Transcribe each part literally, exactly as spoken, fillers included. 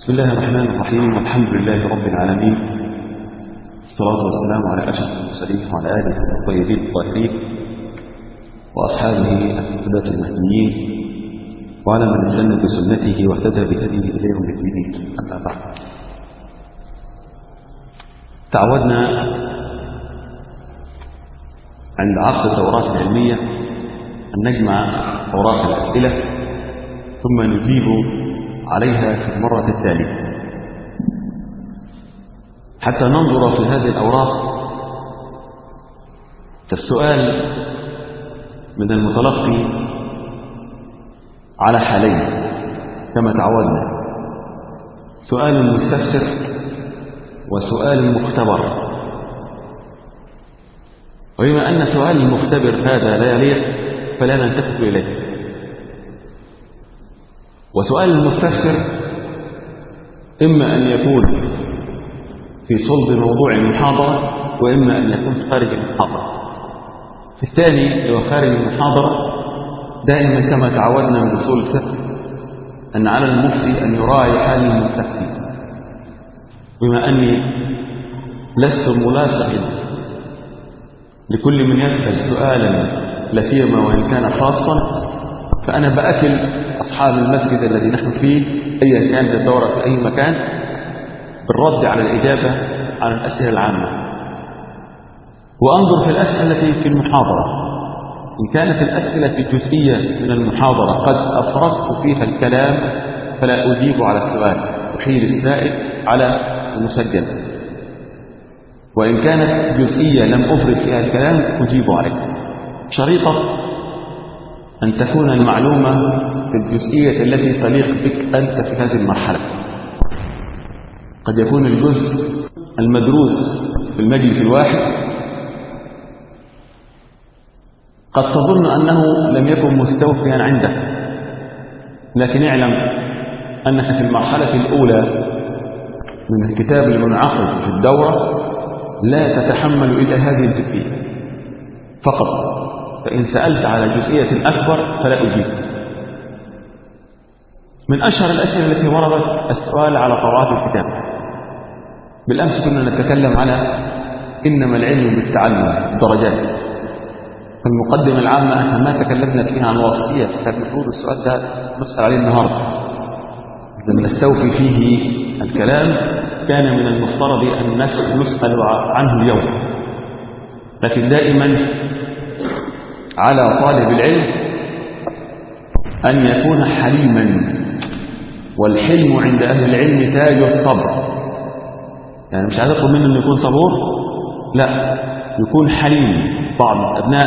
بسم الله الرحمن الرحيم، والحمد لله رب العالمين، الصلاة والسلام على أشرف المرسلين وعلى آله الطيبين الطاهرين وأصحابه الهداة المهديين وعلى من استنى بسنته واهتدى بهديه إلى يوم الدين. أما بعد، تعودنا عند عقد الدورات العلمية أن نجمع أوراق الأسئلة ثم نجيب عليها في المرة التالية حتى ننظر في هذه الأوراق. فالسؤال من المتلقي على حالين كما تعودنا: سؤال مستفسر وسؤال مختبر. وبما أن سؤال المختبر هذا لا يليق فلا نلتفت إليه، وسؤال المستفسر إما أن يكون في صلب موضوع المحاضرة وإما أن يكون خارج المحاضرة. في الثاني لو خارج المحاضرة دائما كما تعودنا من أصول الفقه أن على المفتي أن يراعي حال المستفتي. بما أني لست ملاصقا لكل من يسأل سؤالا لسيما وإن كان خاصا، فأنا بأكل أصحاب المسجد الذي نحن فيه أيا كانت الدورة في أي مكان بالرد على الإجابة على الأسئلة العامة، وأنظر في الأسئلة التي في المحاضرة. إن كانت الأسئلة الجزئية من المحاضرة قد أفرغت فيها الكلام فلا أجيب على السؤال، أحيل السائل على المسجل. وإن كانت جزئية لم أفرغ فيها الكلام أجيب عليه، شريطة أن تكون المعلومة بالجزئية التي تليق بك أنت في هذه المرحلة. قد يكون الجزء المدروس في المجلس الواحد قد تظن أنه لم يكن مستوفيا عندك، لكن اعلم أنك في المرحلة الأولى من الكتاب المنعقد في الدورة لا تتحمل إلا هذه الجزئية فقط، فإن سألت على جزئية أكبر فلا أجيب. من أشهر الأسئلة التي وردت السؤال على طبعات الكتاب. بالأمس كنا نتكلم على إنما العلم بالتعلم درجات. في المقدمة العامة احنا ما تكلمنا فيها عن واسطية، فكان المفروض السؤال ده نسأل عليه النهاردة. إذا نستوفي فيه الكلام كان من المفترض أن نسأل عنه اليوم، لكن دائما على طالب العلم أن يكون حليما، والحلم عند أهل العلم تاج الصبر. يعني مش عايز أطلب منه أن يكون صبور، لا، يكون حليم. بعض الأبناء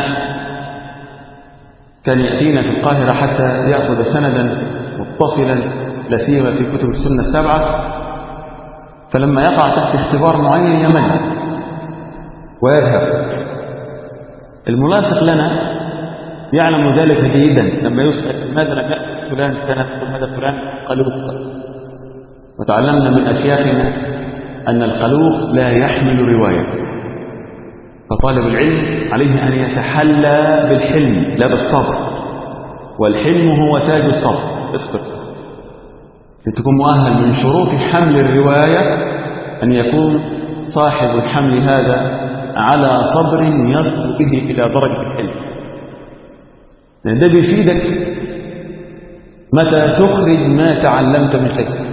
كان يأتينا في القاهرة حتى يأخذ سندا متصلا لسيما في كتب السنة السبعة، فلما يقع تحت اختبار معين يمل ويذهب. الملاصق لنا يعلم ذلك جيدا، لما يسأل لماذا لم يأخذ فلان سنة لماذا فلان قلوب. وتعلمنا من أشياخنا أن القلوب لا يحمل رواية، فطالب العلم عليه أن يتحلى بالحلم لا بالصبر، والحلم هو تاج الصبر. اصبر لتكون مؤهل. من شروط حمل الرواية أن يكون صاحب الحمل هذا على صبر يصل به إلى درجة الحلم، لأن ده بيفيدك متى تخرج ما تعلمت من شيء،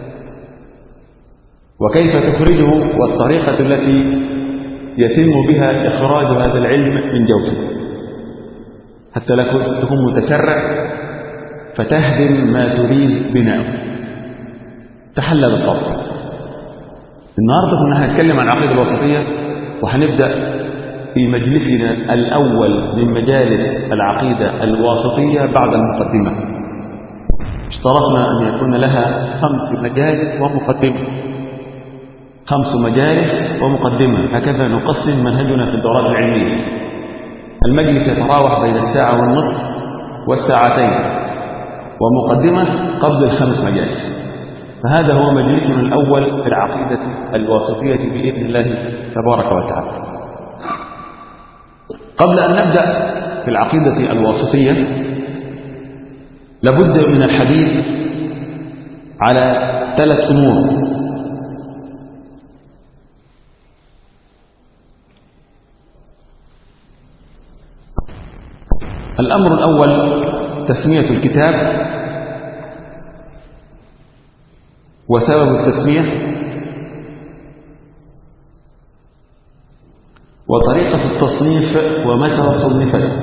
وكيف تخرجه، والطريقة التي يتم بها إخراج هذا العلم من جوفه، حتى لا تكون متسرع فتهدم ما تريد بناؤه. تحلى بالصبر. النهارده كنا هنتكلم عن العقيدة الوسطية، وهنبدأ في مجلسنا الأول من مجالس العقيدة الواسطية بعد المقدمة. اشترطنا أن يكون لها خمس مجالس ومقدمة، خمس مجالس ومقدمة، هكذا نقسم منهجنا في الدورات العلمية. المجلس يتراوح بين الساعة والنصف والساعتين، ومقدمة قبل الخمس مجالس. فهذا هو مجلسنا الأول في العقيدة الواسطية بإذن الله تبارك وتعالى. قبل أن نبدأ في العقيدة الواسطية لابد من الحديث على ثلاث أمور. الأمر الأول تسمية الكتاب وسبب التسمية وطريقة التصنيف ومتى صنفت.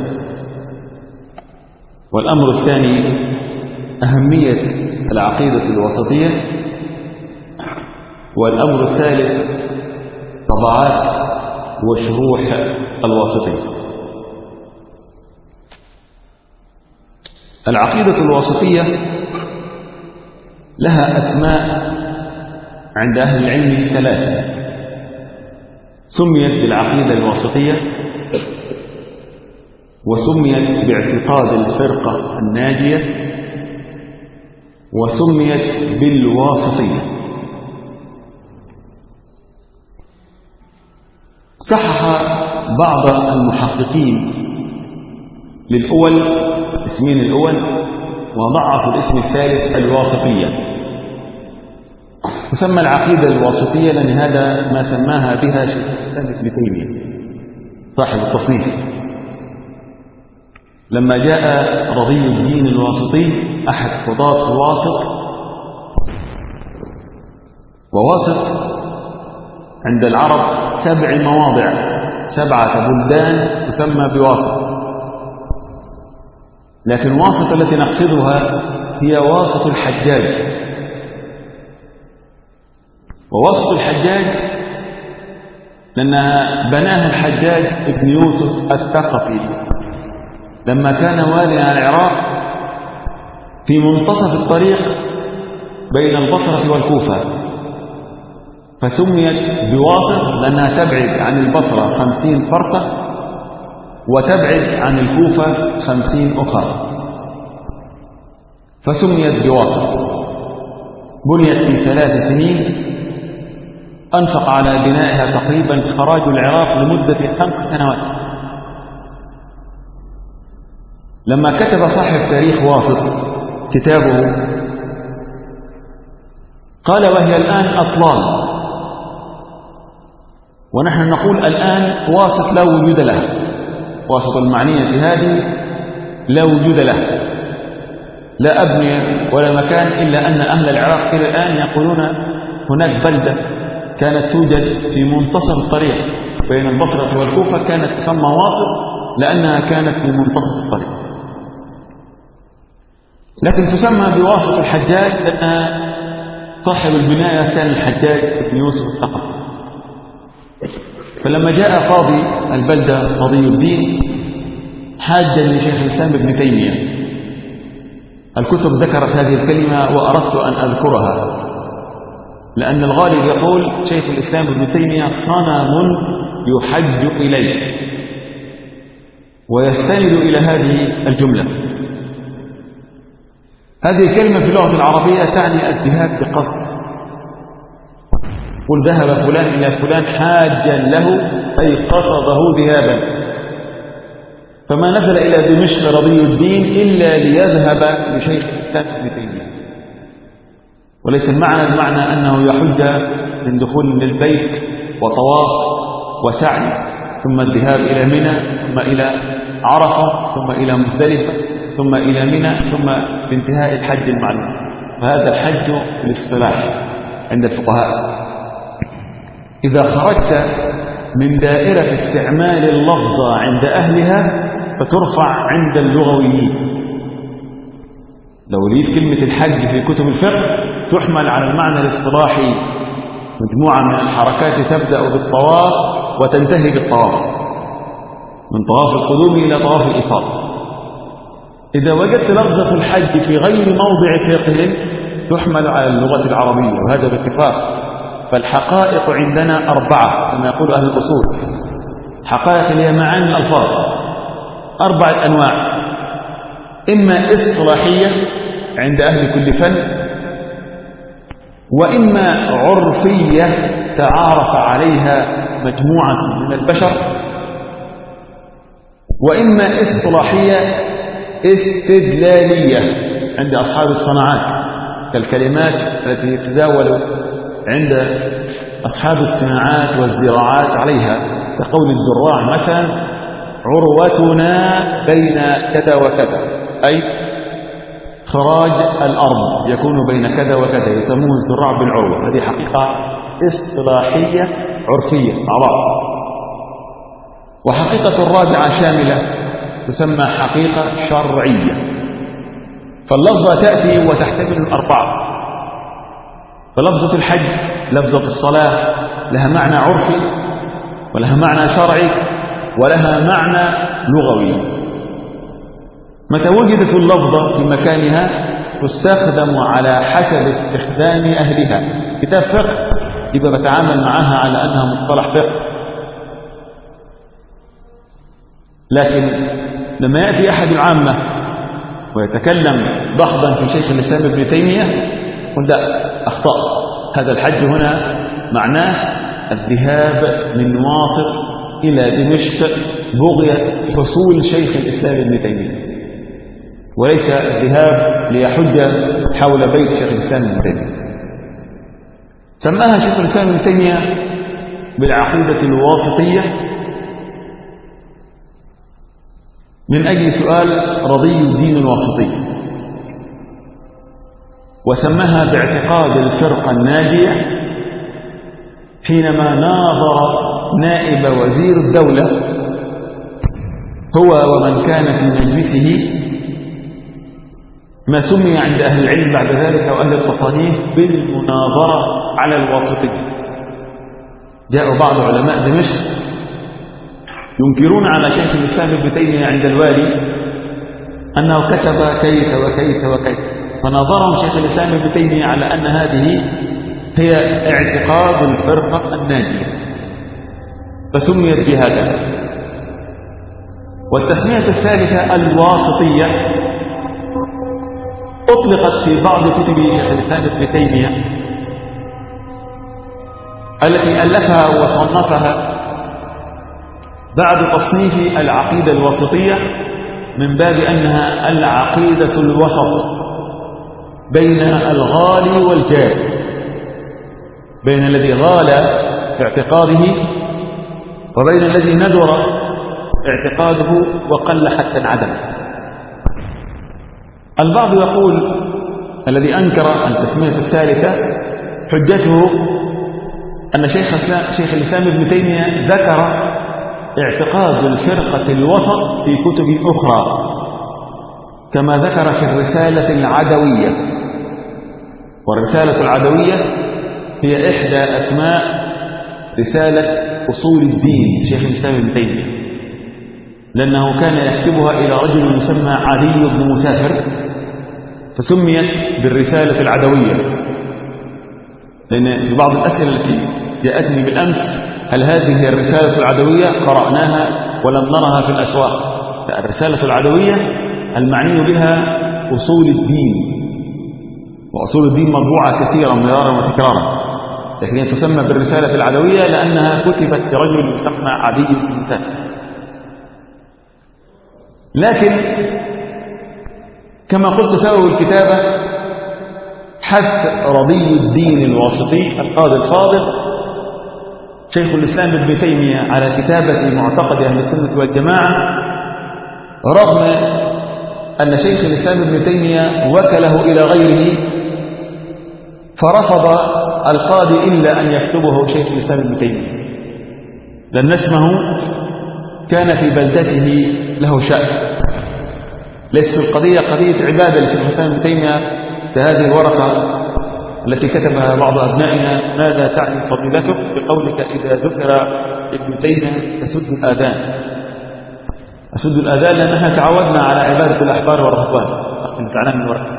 والأمر الثاني أهمية العقيدة الوسطية. والأمر الثالث طبعات وشروح الواسطية. العقيدة الواسطية لها أسماء عند أهل العلم ثلاثة. سميت بالعقيدة الواسطية، وسميت باعتقاد الفرقة الناجية، وسميت بالواسطية. صحح بعض المحققين للأول اسمين الأول وضعف الاسم الثالث الواسطية. تسمى العقيدة الواسطية لأن هذا ما سماها بها شيخ الإسلام ابن تيمية صاحب التصنيف، لما جاء رضي الدين الواسطي أحد قضاة الواسط. وواسط عند العرب سبع مواضع، سبعة بلدان تسمى بواسط، لكن واسط التي نقصدها هي واسط الحجاج. وواسط الحجاج لأنها بناها الحجاج ابن يوسف الثقفي لما كان واليا على العراق في منتصف الطريق بين البصرة والكوفة، فسميت بواسط لأنها تبعد عن البصرة خمسين فرسخ وتبعد عن الكوفة خمسين أخرى، فسميت بواسط. بنيت في ثلاث سنين، أنفق على بنائها تقريبا خراج العراق لمدة خمس سنوات. لما كتب صاحب تاريخ واسط كتابه قال وهي الآن أطلال، ونحن نقول الآن واسط لا وجود لها. واسط المعنية في هذه لا وجود لها، لا أبنية ولا مكان، إلا أن أهل العراق إلى الآن يقولون هناك بلدة كانت توجد في منتصف الطريق بين البصرة والكوفة كانت تسمى واسط لأنها كانت في منتصف الطريق، لكن تسمى بواسط الحجاج لأن صاحب البناية كان الحجاج بن يوسف الثقفي. فلما جاء قاضي البلدة قاضي الدين حاجا لشيخ الإسلام ابن تيمية، الكتب ذكرت هذه الكلمة وأردت أن أذكرها لأن الغالب يقول شيخ الإسلام ابن تيمية صنم يحج إليه ويستند إلى هذه الجملة. هذه الكلمة في اللغة العربية تعني الذهاب بقصد. قل ذهب فلان إلى فلان حاجا له أي قصده ذهابا، فما نزل إلى دمشق رضي الدين إلا ليذهب لشيخ الإسلام ابن تيمية. وليس المعنى المعنى أنه يحج من دخول للبيت وطواف وسعي ثم الذهاب إلى منى ثم إلى عرفة ثم إلى مزدلفة ثم إلى منى ثم بانتهاء الحج المعلوم. فهذا الحج في الاصطلاح عند الفقهاء. إذا خرجت من دائرة استعمال اللفظة عند أهلها فترفع عند اللغويين. لو ريد كلمة الحج في كتب الفقه تحمل على المعنى الاصطلاحي، مجموعة من الحركات تبدأ بالطواف وتنتهي بالطواف، من طواف القدوم إلى طواف الإفاضة. إذا وجدت لفظة الحج في غير موضع فقه تحمل على اللغة العربية، وهذا باتفاق. فالحقائق عندنا أربعة كما يقول أهل الأصول. حقائق هي معاني الألفاظ أربعة أنواع: إما اصطلاحية عند أهل كل فن، وإما عرفية تعارف عليها مجموعة من البشر، وإما اصطلاحية استدلالية عند أصحاب الصناعات. كالكلمات التي تتداول عند أصحاب الصناعات والزراعات عليها، كقول الزراع مثلا عروتنا بين كذا وكذا، أي خراج الأرض يكون بين كذا وكذا، يسموه الزراع بالعروة. هذه حقيقة اصطلاحية عرفية مع بعض. وحقيقة الرابعة شاملة تسمى حقيقة شرعية، فاللفظة تأتي وتحتمل الأربعة. فلفظة الحج، لفظة الصلاة، لها معنى عرفي ولها معنى شرعي ولها معنى لغوي. متى وجدت اللفظة في مكانها تستخدم على حسب استخدام أهلها. كتاب فقه يبقى بتعامل معها على أنها مصطلح فقه، لكن لما يأتي أحد العامة ويتكلم ضخما في شيخ الإسلام ابن تيمية قل لا، أخطأ. هذا الحج هنا معناه الذهاب من واسط إلى دمشق بغية حصول شيخ الإسلام ابن تيمية، وليس الذهاب ليحج حول بيت شيخ الإسلام ابن تيمية. سماها شيخ الإسلام ابن تيمية بالعقيدة الواسطية من أجل سؤال رضي الدين الواسطي، وسماها باعتقاد الفرقة الناجية حينما ناظر نائب وزير الدولة هو ومن كان في مجلسه ما سمي عند أهل العلم بعد ذلك وأهل التصانيف بالمناظرة على الواسطية. جاءوا بعض علماء دمشق ينكرون على شيخ الإسلام ابن تيمية عند الوالي أنه كتب كيت وكيت وكيت، فناظرهم شيخ الإسلام ابن تيمية على أن هذه هي اعتقاد الفرقة الناجية، فسميت بهذا. والتسمية الثالثة الواسطية أطلقت في بعض كتب شيخ الإسلام ابن تيمية التي ألفها وصنفها بعد تصنيف العقيدة الوسطية من باب أنها العقيدة الوسط بين الغالي والجاري، بين الذي غال اعتقاده وبين الذي ندر اعتقاده وقل حتى انعدم. البعض يقول الذي أنكر التسمية الثالثة حجته أن شيخ شيخ الإسلام ابن تيمية ذكر اعتقاد الفرقة الوسط في كتب أخرى، كما ذكر في الرسالة العدوية. والرسالة العدوية هي إحدى أسماء رسالة أصول الدين شيخ الإسلام ابن تيمية، لأنه كان يكتبها إلى رجل يسمى عدي بن مسافر، فسميت بالرسالة العدوية. لأن في بعض الأسئلة التي جاءتني بالأمس هل هذه هي الرسالة العدوية؟ قرأناها ولم نرها في الأسواق. الرسالة العدوية المعني بها أصول الدين، وأصول الدين مطبوعة كثيرا مرارا وتكرارا، لكن هي تسمى بالرسالة العدوية لأنها كتبت لرجل يسمى عدي بن مسافر. لكن كما قلت سبب الكتابة حث رضي الدين الواسطي القاضي الفاضل شيخ الإسلام ابن تيمية على كتابة معتقد أهل السنة والجماعة، رغم أن شيخ الإسلام ابن تيمية وكله إلى غيره، فرفض القاضي إلا أن يكتبه شيخ الإسلام ابن تيمية، لأن اسمه كان في بلدته له شأن. ليست القضية قضية عبادة لشيخ الإسلام ابن تيمية كهذه الورقة التي كتبها بعض أبنائنا ماذا تعني فضيلتك بقولك إذا ذكر ابن تيمية تسد الآذان. أسد الآذان لأن احنا تعودنا على عبادة الأحبار والرهبان. أخي زعلان من الورقة،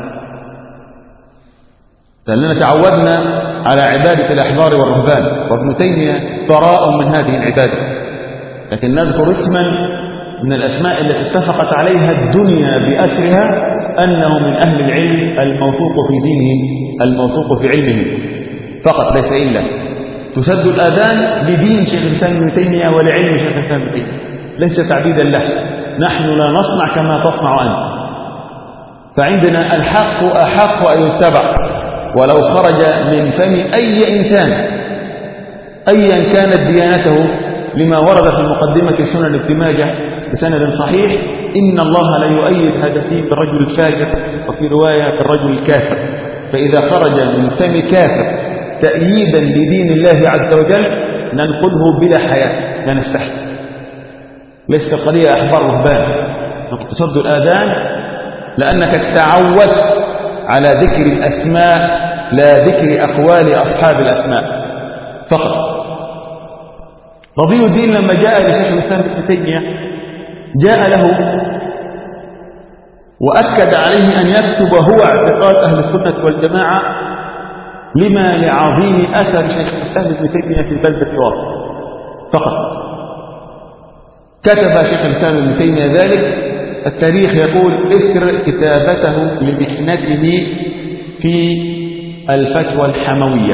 لأننا تعودنا على عبادة الأحبار والرهبان، وابن تيمية براء من هذه العبادة. لكن نذكر اسما من الأسماء التي اتفقت عليها الدنيا بأسرها أنه من أهل العلم الموثوق في دينهم الموثوق في علمهم فقط، ليس إلا. تسد الآذان لدين شيخ الإسلام ابن تيمية ولعلم شيخ الإسلام ابن تيمية، ليس تعبيدا له. نحن لا نصنع كما تصنع أنت، فعندنا الحق أحق أن يتبع ولو خرج من فم أي إنسان أيا كانت ديانته، لما ورد في مقدمة سنن ابن ماجه بسند صحيح: إن الله لا يؤيد هذا الدين بالرجل الفاجر، وفي رواية بالرجل الكافر. فإذا خرج من فم كافر تأييدا لدين الله عز وجل ننقذه بلا حياة، لا نستحي. ليست القضية أحبار رهبان تصد الآذان، لأنك تعودت على ذكر الأسماء لا ذكر أقوال أصحاب الأسماء فقط. رضي الدين لما جاء لشيخ الإسلام ابن تيمية جاء له وأكد عليه أن يكتب هو اعتقاد أهل السنة والجماعة لما لعظيم أثر شيخ الإسلام ابن تيمية في بلدة واصل فقط. كتب شيخ الإسلام ابن تيمية ذلك. التاريخ يقول اذكر كتابته لمحنته في الفتوى الحموية.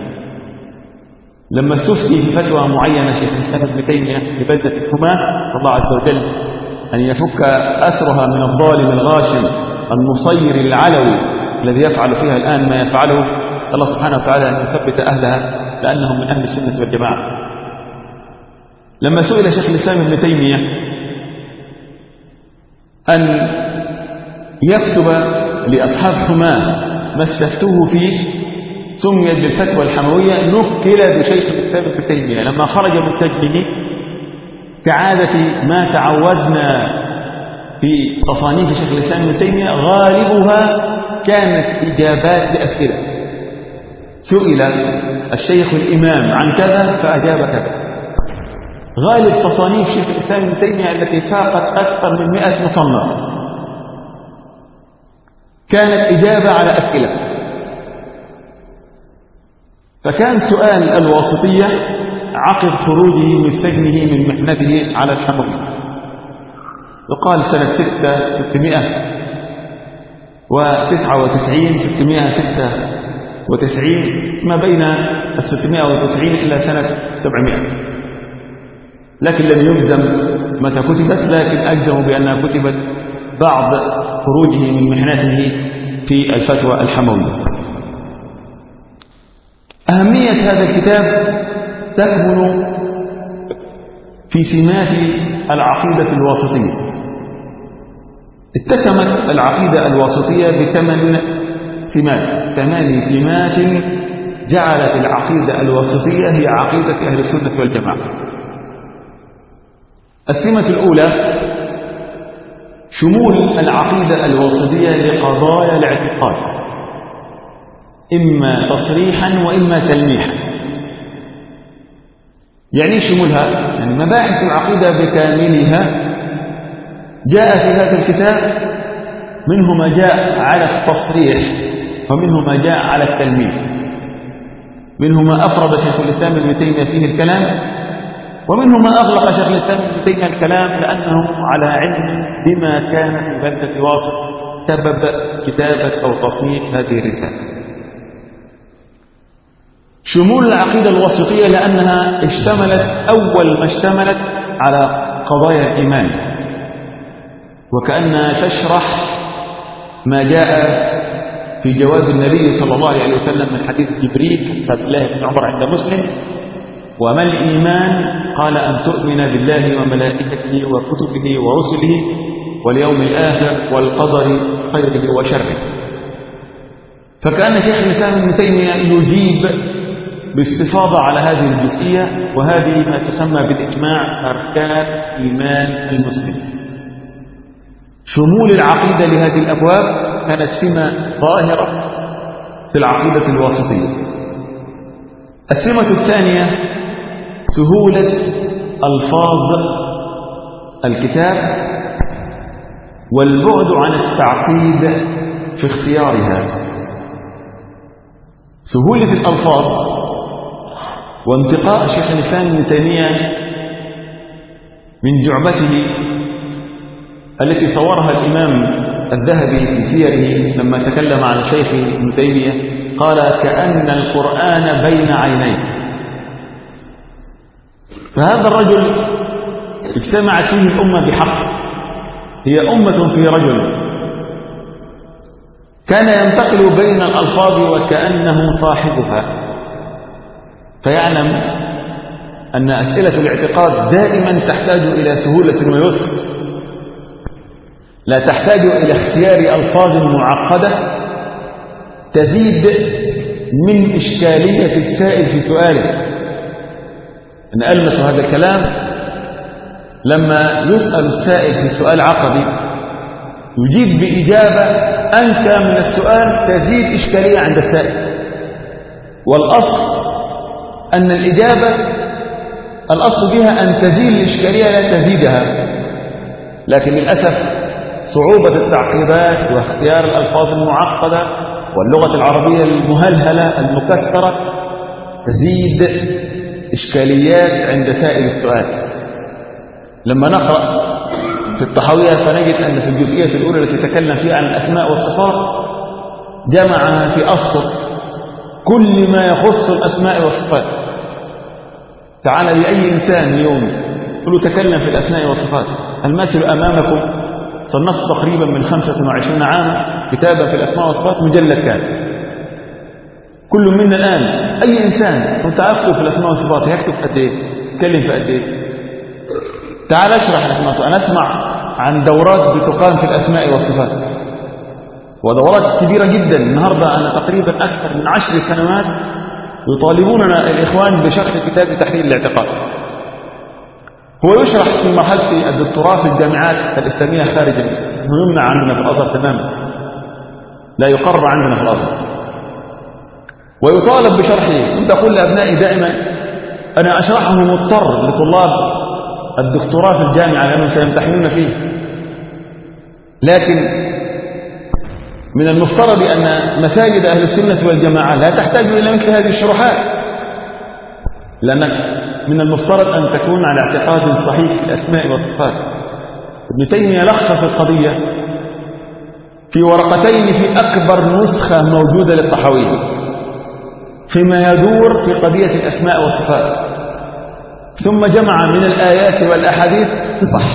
لما استفتي في فتوى معينة شيخ الإسلام ابن تيمية لبلدة الحماة، صلى الله عز وجل أن يفك أسرها من الظالم الغاشم النصير العلوي الذي يفعل فيها الآن ما يفعله، صلى الله سبحانه وتعالى أن يثبت أهلها لأنهم من أهل السنة والجماعة. لما سئل شيخ الإسلام ابن تيمية أن يكتب لأصحاب حماة ما استفتوه فيه سميت بالفتوى الحموية، نكل بشيخ الإسلام ابن تيمية. لما خرج من سجنه كعادة ما تعودنا في تصانيف شيخ الإسلام ابن تيمية غالبها كانت إجابات لأسئلة. سئل الشيخ الإمام عن كذا فأجاب كذا. غالب تصانيف شيخ الإسلام ابن تيمية التي فاقت أكثر من مئة مصنف كانت إجابة على أسئلة. فكان سؤال الواسطية عقب خروجه من سجنه من محنته على الحموي، يقال سنة ستة ستمائة وتسعة وتسعين ستمائة ستة وتسعين، ما بين الستمائة وتسعين إلى سنة سبعمائة، لكن لم يجزم متى كتبت، لكن أجزم بأنها كتبت بعد خروجه من محنته في الفتوى الحموية. أهمية هذا الكتاب تكمن في سمات العقيدة الواسطية. اتسمت العقيدة الواسطية بثمان سمات، ثمان سمات جعلت العقيدة الواسطية هي عقيدة أهل السنة والجماعة. السمة الأولى شمول العقيدة الواسطية لقضايا الاعتقاد، إما تصريحا وإما تلميحا. يعني شمولها يعني مباحث العقيدة بكاملها جاء في هذا الكتاب، منه ما جاء على التصريح ومنه ما جاء على التلميح، منه ما أفرد شيخ الإسلام ابن تيمية فيه الكلام، ومنه ما أغلق شيخ الإسلام ابن تيمية الكلام لأنه على علم بما كان في بلدة واصل سبب كتابة أو تصنيف هذه الرسالة. شمول العقيدة الواسطية لأنها اشتملت أول ما اشتملت على قضايا الإيمان، وكأنها تشرح ما جاء في جواب النبي صلى الله عليه وسلم من حديث جبريل عبد الله بن عمر عند مسلم: وما الإيمان؟ قال أن تؤمن بالله وملائكته وكتبه ورسله واليوم الآخر والقدر خيره وشره. فكأن شيخ الإسلام ابن تيمية يجيب باستفاضة على هذه الجزئية، وهذه ما تسمى بالإجماع أركان إيمان المسلم. شمول العقيدة لهذه الأبواب كانت سمة ظاهرة في العقيدة الواسطية. السمة الثانية سهولة ألفاظ الكتاب والبعد عن التعقيد في اختيارها. سهولة الألفاظ وانتقاء شيخ الإسلام ابن تيمية من جعبته التي صورها الإمام الذهبي في سيره لما تكلم عن شيخ ابن تيمية، قال: كأن القرآن بين عينيه. فهذا الرجل اجتمعت فيه الأمة بحق، هي أمة في رجل، كان ينتقل بين الألفاظ وكأنه صاحبها، فيعلم أن أسئلة الاعتقاد دائما تحتاج إلى سهولة ويسر، لا تحتاج إلى اختيار ألفاظ معقدة تزيد من إشكالية السائل في سؤاله. أنا ألمس هذا الكلام لما يسأل السائل في سؤال عقدي يجيب بإجابة أنكى من السؤال تزيد إشكالية عند السائل، والأصل أن الإجابة الأصل بها أن تزيل الإشكالية لا تزيدها، لكن للأسف صعوبة التعقيدات واختيار الألفاظ المعقدة واللغة العربية المهلهلة المكسرة تزيد إشكاليات عند سائل السؤال. لما نقرأ في الطحاوية فنجد أن في الجزئية الأولى التي تكلم فيها عن الأسماء والصفات جمع في أسطر كل ما يخص الأسماء والصفات. تعال لأي إنسان اليوم قل تكلم في الأسماء والصفات. المثل أمامكم صنفت تقريبا من خمسة وعشرين عاما كتابا في الأسماء والصفات مجلد كامل. كل منا الآن أي إنسان كنت أكتب في الأسماء والصفات يكتب قد إيه؟ يتكلم في قد إيه؟ تعال أشرح الأسماء والصفات. أنا أسمع عن دورات بتقام في الأسماء والصفات ودورات كبيرة جدا. النهاردة أنا تقريبا أكثر من عشر سنوات يطالبوننا الإخوان بشرح كتاب تحرير الاعتقاد. هو يشرح في مرحلة الدكتوراه في الجامعات الإسلامية خارج الإسلام، يمنع عندنا في الأزهر تماما، لا يقرر عندنا في الأزهر، ويطالب بشرحه. كنت أقول لأبنائي دائما أنا أشرحه مضطر لطلاب الدكتوراه في الجامعة لأنهم سيمتحنون فيه، لكن من المفترض أن مساجد أهل السنة والجماعة لا تحتاج إلى مثل هذه الشروحات، لأنك من المفترض أن تكون على اعتقاد صحيح في الأسماء والصفات. ابن تيمية لخص القضية في ورقتين في أكبر نسخة موجودة للطحاوية فيما يدور في قضية الأسماء والصفات، ثم جمع من الآيات والأحاديث صفح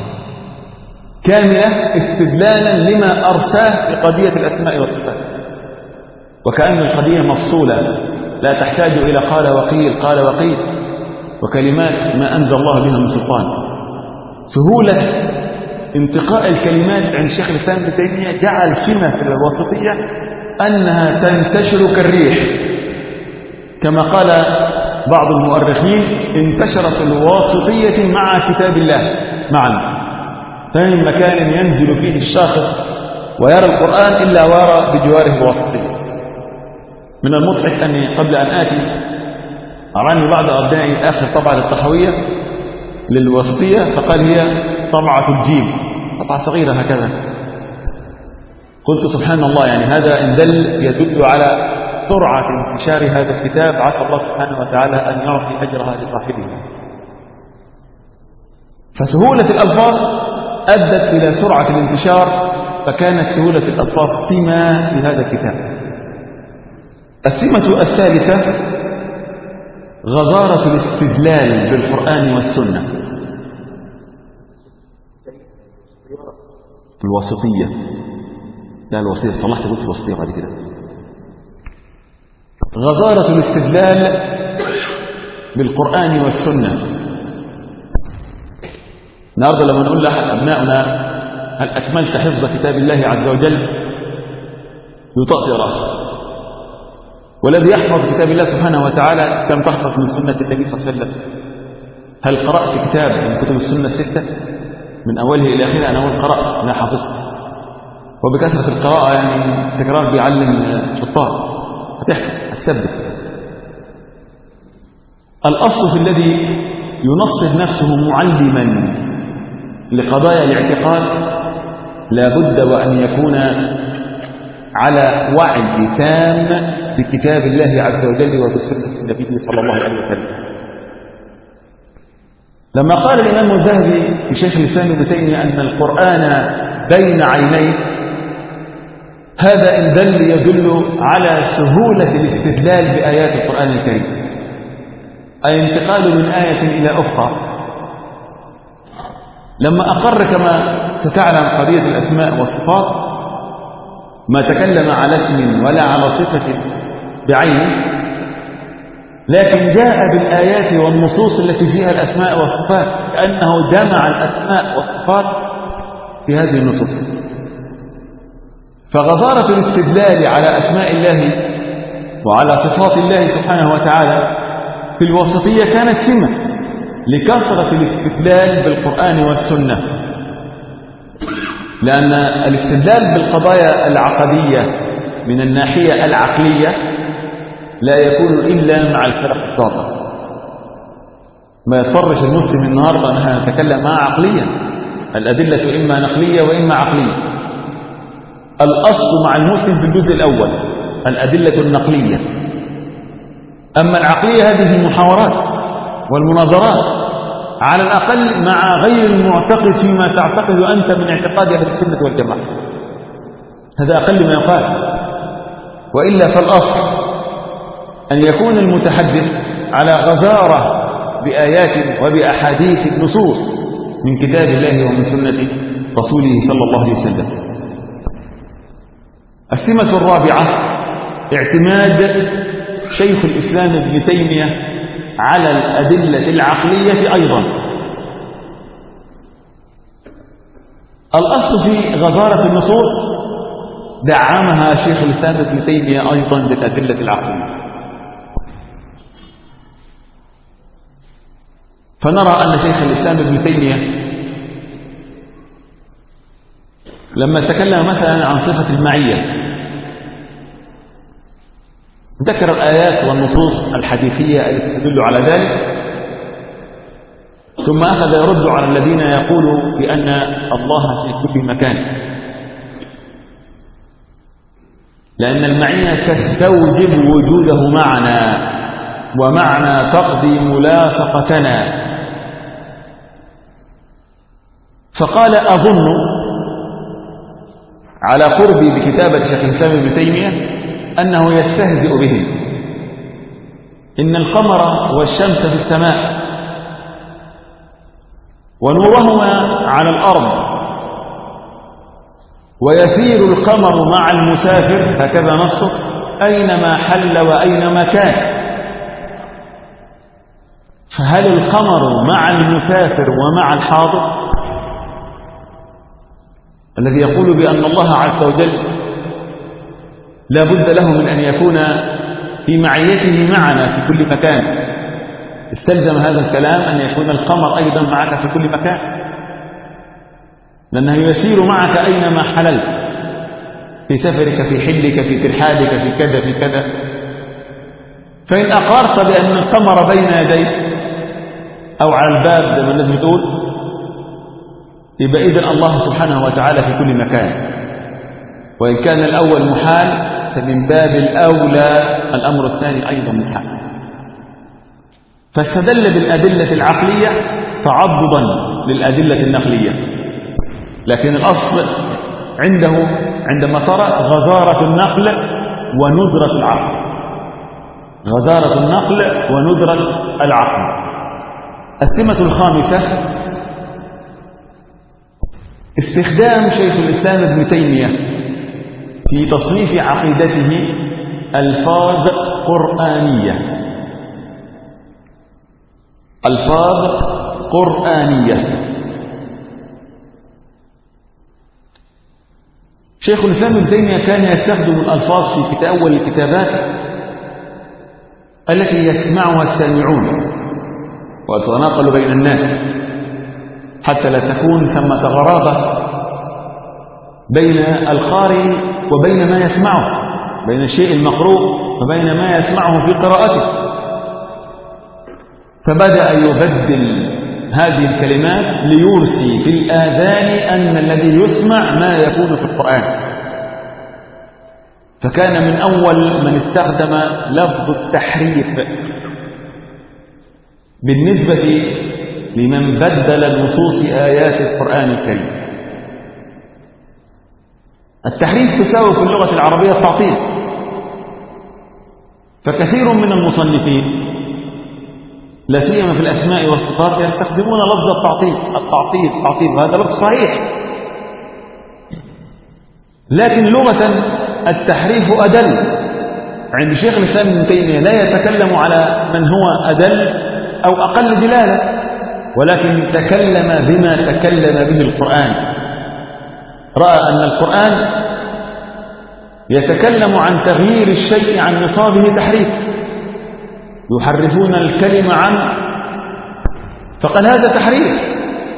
كاملة استدلالا لما أرساه في قضية الأسماء والصفات، وكأن القضية مفصولة لا تحتاج إلى قال وقيل قال وقيل وكلمات ما أنزل الله بها من سلطان. سهولة انتقاء الكلمات عند شيخ الإسلام ابن تيمية جعل سمة في الواسطية أنها تنتشر كالريح، كما قال بعض المؤرخين انتشرت الواسطية مع كتاب الله معا، فمن مكان ينزل فيه الشاخص ويرى القرآن إلا ويرى بجواره الواسطية. من المضحك أني قبل أن آتي أراني بعض أبنائي آخر طبعة للطحاوية للواسطية فقال هي طبعة الجيل، طبعة صغيرة هكذا. قلت سبحان الله، يعني هذا إن دل يدل على سرعة انتشار هذا الكتاب، عسى الله سبحانه وتعالى أن يعطي أجرها لصاحبه. فسهولة الألفاظ أدت إلى سرعة الانتشار، فكانت سهولة الألفاظ سمة في هذا الكتاب. السمة الثالثة غزارة الاستدلال بالقرآن والسنة، الواسطية، لا الواسطية صلحت قلت الواسطية بعد كده. غزارة الاستدلال بالقرآن والسنة. النهارده لما نقول لأحد أبنائنا هل أكملت حفظ كتاب الله عز وجل يطأطئ رأسه، والذي يحفظ كتاب الله سبحانه وتعالى كم تحفظ من سنة النبي صلى الله عليه وسلم؟ هل قرأت كتاب من كتب السنة الستة من أوله إلى آخره؟ أنا أول قرأت لا حفظت، وبكثرة القراءة يعني تكرار بيعلم شطار، هتحفظ هتثبت. الأصل في الذي ينصب نفسه معلما لقضايا الاعتقاد لا بد وأن يكون على وعي تام بكتاب الله عز وجل وبسنة النبي صلى الله عليه وسلم. لما قال الإمام الذهبي في شيخ الإسلام ابن تيمية أن القرآن بين عينيه، هذا إن دل يدل على سهولة الاستدلال بآيات القرآن الكريم، أي انتقال من آية إلى أخرى. لما أقر كما ستعلم قضية الأسماء والصفات ما تكلم على اسم ولا على صفة بعينه، لكن جاء بالآيات والنصوص التي فيها الأسماء والصفات، كأنه جمع الأسماء والصفات في هذه النصوص. فغزارة الاستدلال على أسماء الله وعلى صفات الله سبحانه وتعالى في الوسطية كانت سمة لكثرة الاستدلال بالقرآن والسنة، لأن الاستدلال بالقضايا العقدية من الناحية العقلية لا يكون إلا مع الفرق الضالة. ما يضطرش المسلم النهاردة أنها نتكلم معه عقليا، الأدلة إما نقلية وإما عقلية. الأصل مع المسلم في الجزء الأول الأدلة النقلية، أما العقلية هذه المحاورات والمناظرات على الأقل مع غير المعتقد فيما تعتقد أنت من اعتقاد أهل السنة والجماعة، هذا أقل ما يقال. وإلا فالأصل أن يكون المتحدث على غزارة بآيات وبأحاديث النصوص من كتاب الله ومن سنة رسوله صلى الله عليه وسلم. السمة الرابعة اعتماد شيخ الإسلام ابن تيمية على الأدلة العقلية أيضا. الأصل في غزارة النصوص دعمها شيخ الإسلام ابن تيمية أيضا بالأدلة العقلية. فنرى أن شيخ الإسلام ابن تيمية لما تكلم مثلا عن صفة المعية ذكر الآيات والنصوص الحديثية التي تدل على ذلك، ثم أخذ يرد على الذين يقولوا بأن الله في كل مكان، لأن المعية تستوجب وجوده معنا، ومعنى تقضي ملاصقتنا. فقال أظن على قربي بكتابة شيخ الإسلام ابن تيمية أنه يستهزئ بهم. إن القمر والشمس في السماء ونورهما على الأرض، ويسير القمر مع المسافر، هكذا نصه، أينما حل وأينما كان. فهل القمر مع المسافر ومع الحاضر؟ الذي يقول بأن الله عز وجل لا بد له من أن يكون في معيته معنا في كل مكان، استلزم هذا الكلام أن يكون القمر أيضا معك في كل مكان، لأنه يسير معك أينما حللت، في سفرك، في حلك، في ترحالك، في كذا في كذا. فإن أقرت بأن القمر بين يديك أو على الباب زي ما الناس بتقول، يبقى إذن الله سبحانه وتعالى في كل مكان. وإن كان الأول محال فمن باب الأولى الأمر الثاني أيضا محال. فاستدل بالأدلة العقلية تعضدا للأدلة النقلية، لكن الأصل عنده عندما ترى غزارة النقل وندرة العقل، غزارة النقل وندرة العقل. السمة الخامسة استخدام شيخ الإسلام ابن تيمية في تصنيف عقيدته ألفاظ قرآنية، ألفاظ قرآنية. شيخ الإسلام ابن تيمية كان يستخدم الألفاظ في أول الكتابات التي يسمعها السامعون وتتناقل بين الناس، حتى لا تكون ثمة غرابة بين القارئ وبين ما يسمعه، بين الشيء المقروء وبين ما يسمعه في قراءته. فبدأ يبدل هذه الكلمات ليرسي في الآذان أن الذي يسمع ما يكون في القرآن. فكان من أول من استخدم لفظ التحريف بالنسبة لمن بدل نصوص آيات القرآن الكريم. التحريف تساوي في اللغة العربية التعطيل، فكثير من المصنفين لا سيما في الأسماء والصفات يستخدمون لفظ التعطيل، التعطيل التعطيل، وهذا لفظ صحيح، لكن لغة التحريف أدل. عند شيخ الإسلام ابن تيمية لا يتكلم على من هو أدل أو أقل دلالة، ولكن تكلم بما تكلم به القرآن. رأى أن القرآن يتكلم عن تغيير الشيء عن نصابه تحريف، يحرفون الكلمة عن، فقال هذا تحريف،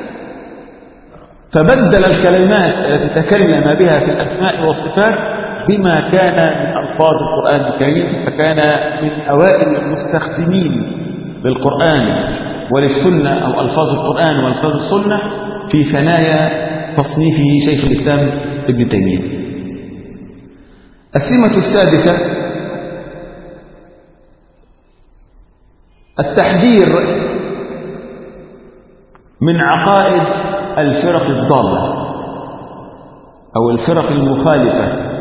فبدل الكلمات التي تكلم بها في الأسماء والصفات بما كان من ألفاظ القرآن الكريم، فكان من أوائل المستخدمين للقرآن وللسنة أو ألفاظ القرآن وألفاظ السنة في ثنايا تصنيفه شيخ الإسلام ابن تيمية. السمة السادسة التحذير من عقائد الفرق الضالة أو الفرق المخالفة.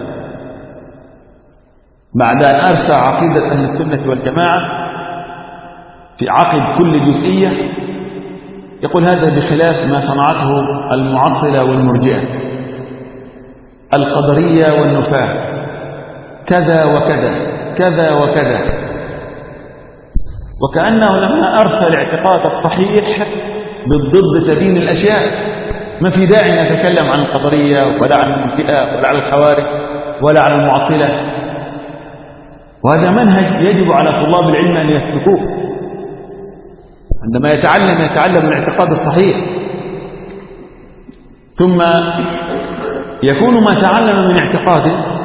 بعد أن أرسى عقيدة أهل السنة والجماعة في عقد كل جزئية يقول هذا بخلاف ما صنعته المعطلة والمرجئة، القدرية والنفاة، كذا وكذا كذا وكذا، وكأنه لما أرسى الاعتقاد الصحيح بالضد تبين الأشياء. ما في داعي أن نتكلم عن القدرية ولا عن المرجئة ولا عن الخوارج ولا عن المعطلة، وهذا منهج يجب على طلاب العلم أن يسلكوه. عندما يتعلم يتعلم الاعتقاد الصحيح، ثم يكون ما تعلم من اعتقاده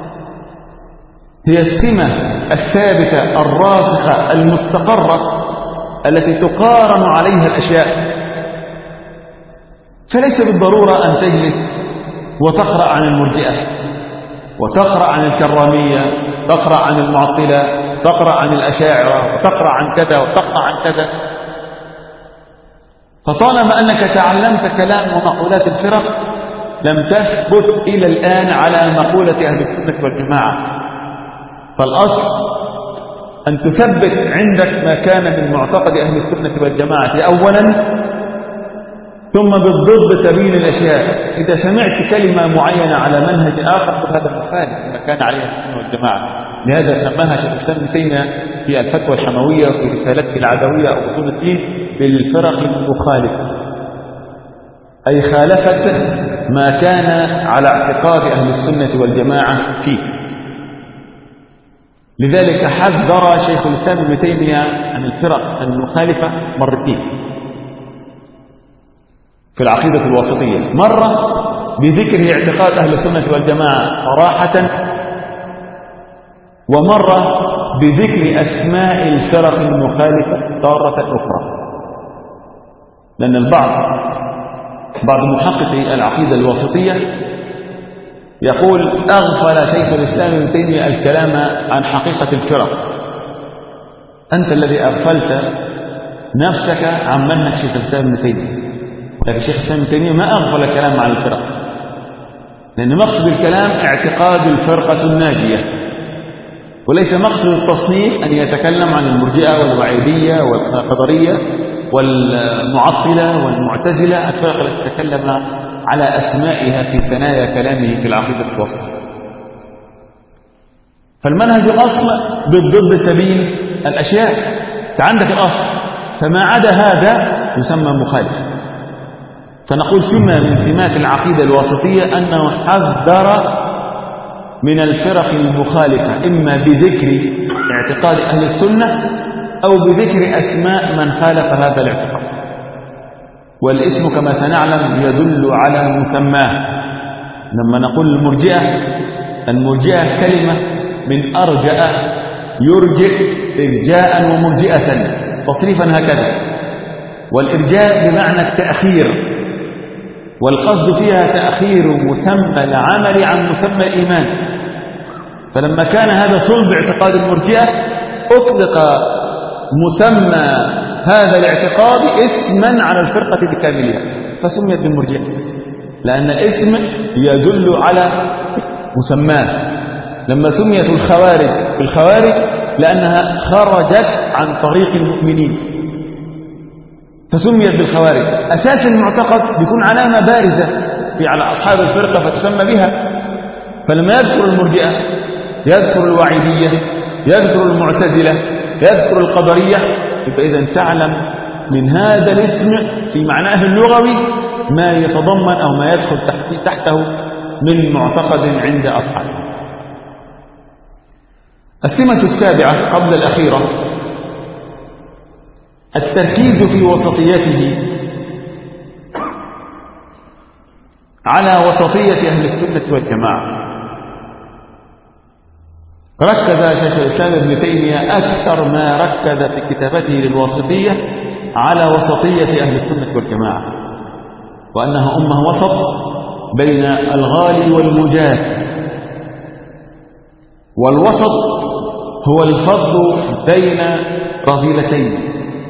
هي السمة الثابتة الراسخة المستقرة التي تقارن عليها الأشياء. فليس بالضرورة أن تجلس وتقرأ عن المرجئة وتقرأ عن الكرامية، تقرأ عن المعطلة، تقرأ عن الأشاعرة، وتقرأ عن كذا وتقرأ عن كذا. فطالما أنك تعلمت كلام ومقولات الفرق لم تثبت إلى الآن على مقولة أهل السنة والجماعة. فالأصل أن تثبت عندك ما كان من معتقد أهل السنة والجماعة أولا، ثم بالضد تبين الأشياء. إذا سمعت كلمة معينة على منهج آخر فهذا مخالف ما كان عليه أهل السنة والجماعة. لهذا سماها شيخ الإسلام ابن تيمية في الفتوى الحموية وفي رسالته العدوية أو أصول الدين بالفرق المخالفة، أي خالفت ما كان على اعتقاد أهل السنة والجماعة فيه. لذلك حذر شيخ الإسلام ابن تيمية عن الفرق المخالفة مرتين في العقيدة الواسطية، مرة بذكر اعتقاد أهل السنة والجماعة صراحة، ومرة بذكر أسماء الفرق المخالفة تارة أخرى. لأن البعض بعض محققي العقيدة الواسطية يقول أغفل شيخ الإسلام ابن تيمية الكلام عن حقيقة الفرق. أنت الذي أغفلت نفسك عن منهج شيخ الإسلام ابن تيمية. لكن شيخ الإسلام ابن تيمية ما أغفل الكلام عن الفرق، لأن مقصد الكلام اعتقاد الفرقة الناجية، وليس مقصد التصنيف أن يتكلم عن المرجئة والوعيدية والقدرية والمعطلة والمعتزلة، الفرق التي تكلم على أسمائها في ثنايا كلامه في العقيدة الوسطى. فالمنهج الأصل بالضد تبين الأشياء، فعندك الأصل، فما عدا هذا يسمى مخالف. فنقول سمة من سمات العقيدة الواسطية أنه حذر من الفرق المخالفة، إما بذكر اعتقاد أهل السنة أو بذكر أسماء من خالف هذا الاعتقاد. والاسم كما سنعلم يدل على مسماه. لما نقول المرجئة، المرجئة كلمة من أرجأ يرجئ إرجاء ومرجئة تصريفا هكذا، والإرجاء بمعنى التأخير، والقصد فيها تأخير مسمى العمل عن مسمى الإيمان. فلما كان هذا صلب اعتقاد المرجئة أطلق مسمى هذا الاعتقاد اسما على الفرقة بكاملها فسميت بالمرجئة، لأن الاسم يدل على مسماه. لما سميت الخوارج بالخوارج لأنها خرجت عن طريق المؤمنين فسميت بالخوارج. أساس المعتقد بيكون علامة بارزة في على أصحاب الفرقة فتسمى بها، فلما يذكر المرجئة يذكر الوعيدية يذكر المعتزلة يذكر القدرية، يبقى إذن تعلم من هذا الاسم في معناه اللغوي ما يتضمن أو ما يدخل تحته من معتقد عند أصحابه. السمة السابعة قبل الأخيرة التركيز في وسطيته على وسطية أهل السنة والجماعة. ركز شيخ الإسلام ابن تيمية أكثر ما ركز في كتابته للواسطية على وسطية أهل السنة والجماعة، وأنها أمة وسط بين الغالي والمجاف، والوسط هو الفضل بين رذيلتين،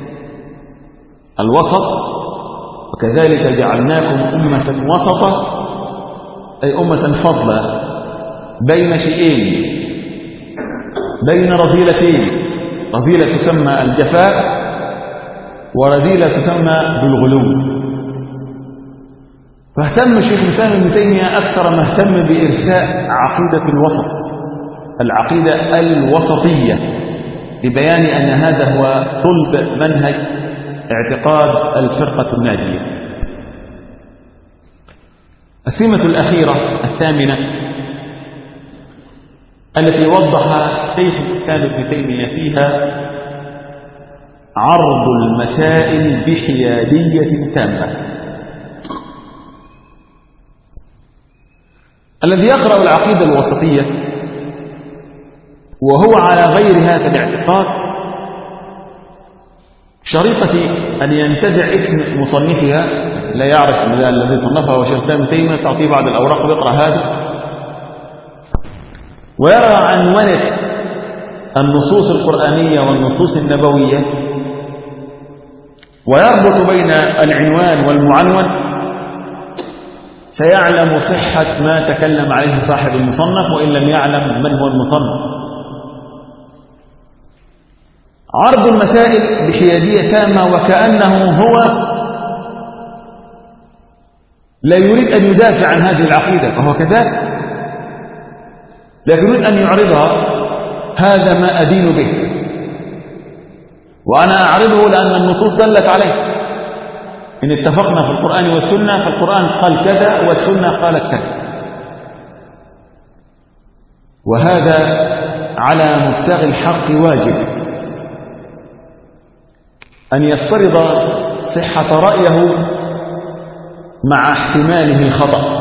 الوسط. وكذلك جعلناكم أمة وسطا أي أمة فضلا بين شيئين، بين رذيلتين، رذيلة تسمى الجفاء ورذيلة تسمى بالغلو. فاهتم الشيخ الإسلام ابن تيمية أكثر ما اهتم بإرساء عقيدة الوسط، العقيدة الوسطية، لبيان أن هذا هو صلب منهج اعتقاد الفرقة الناجية. السمة الأخيرة الثامنة التي وضح شيخ الإسلام ابن تيمية فيها عرض المسائل بحيادية تامة. الذي يقرأ العقيدة الوسطية وهو على غير هذا الاعتقاد شريطة أن ينتزع اسم مصنفها، لا يعرف أن الذي صنفها هو شيخ الإسلام ابن تيمية، تعطيه بعض الأوراق ويقرأ هذا ويرى عنونة النصوص القرآنية والنصوص النبوية ويربط بين العنوان والمعنون، سيعلم صحة ما تكلم عليه صاحب المصنف وإن لم يعلم من هو المصنف. عرض المسائل بحيادية تامة وكأنه هو لا يريد أن يدافع عن هذه العقيدة، فهو كذلك، لكن يريد أن يعرضها. هذا ما أدين به، وأنا أعرضه لأن النصوص دلت عليه. إن اتفقنا في القرآن والسنة، فالقرآن قال كذا والسنة قالت كذا، وهذا على مبتغي الحق واجب أن يفترض صحة رأيه مع احتماله الخطأ،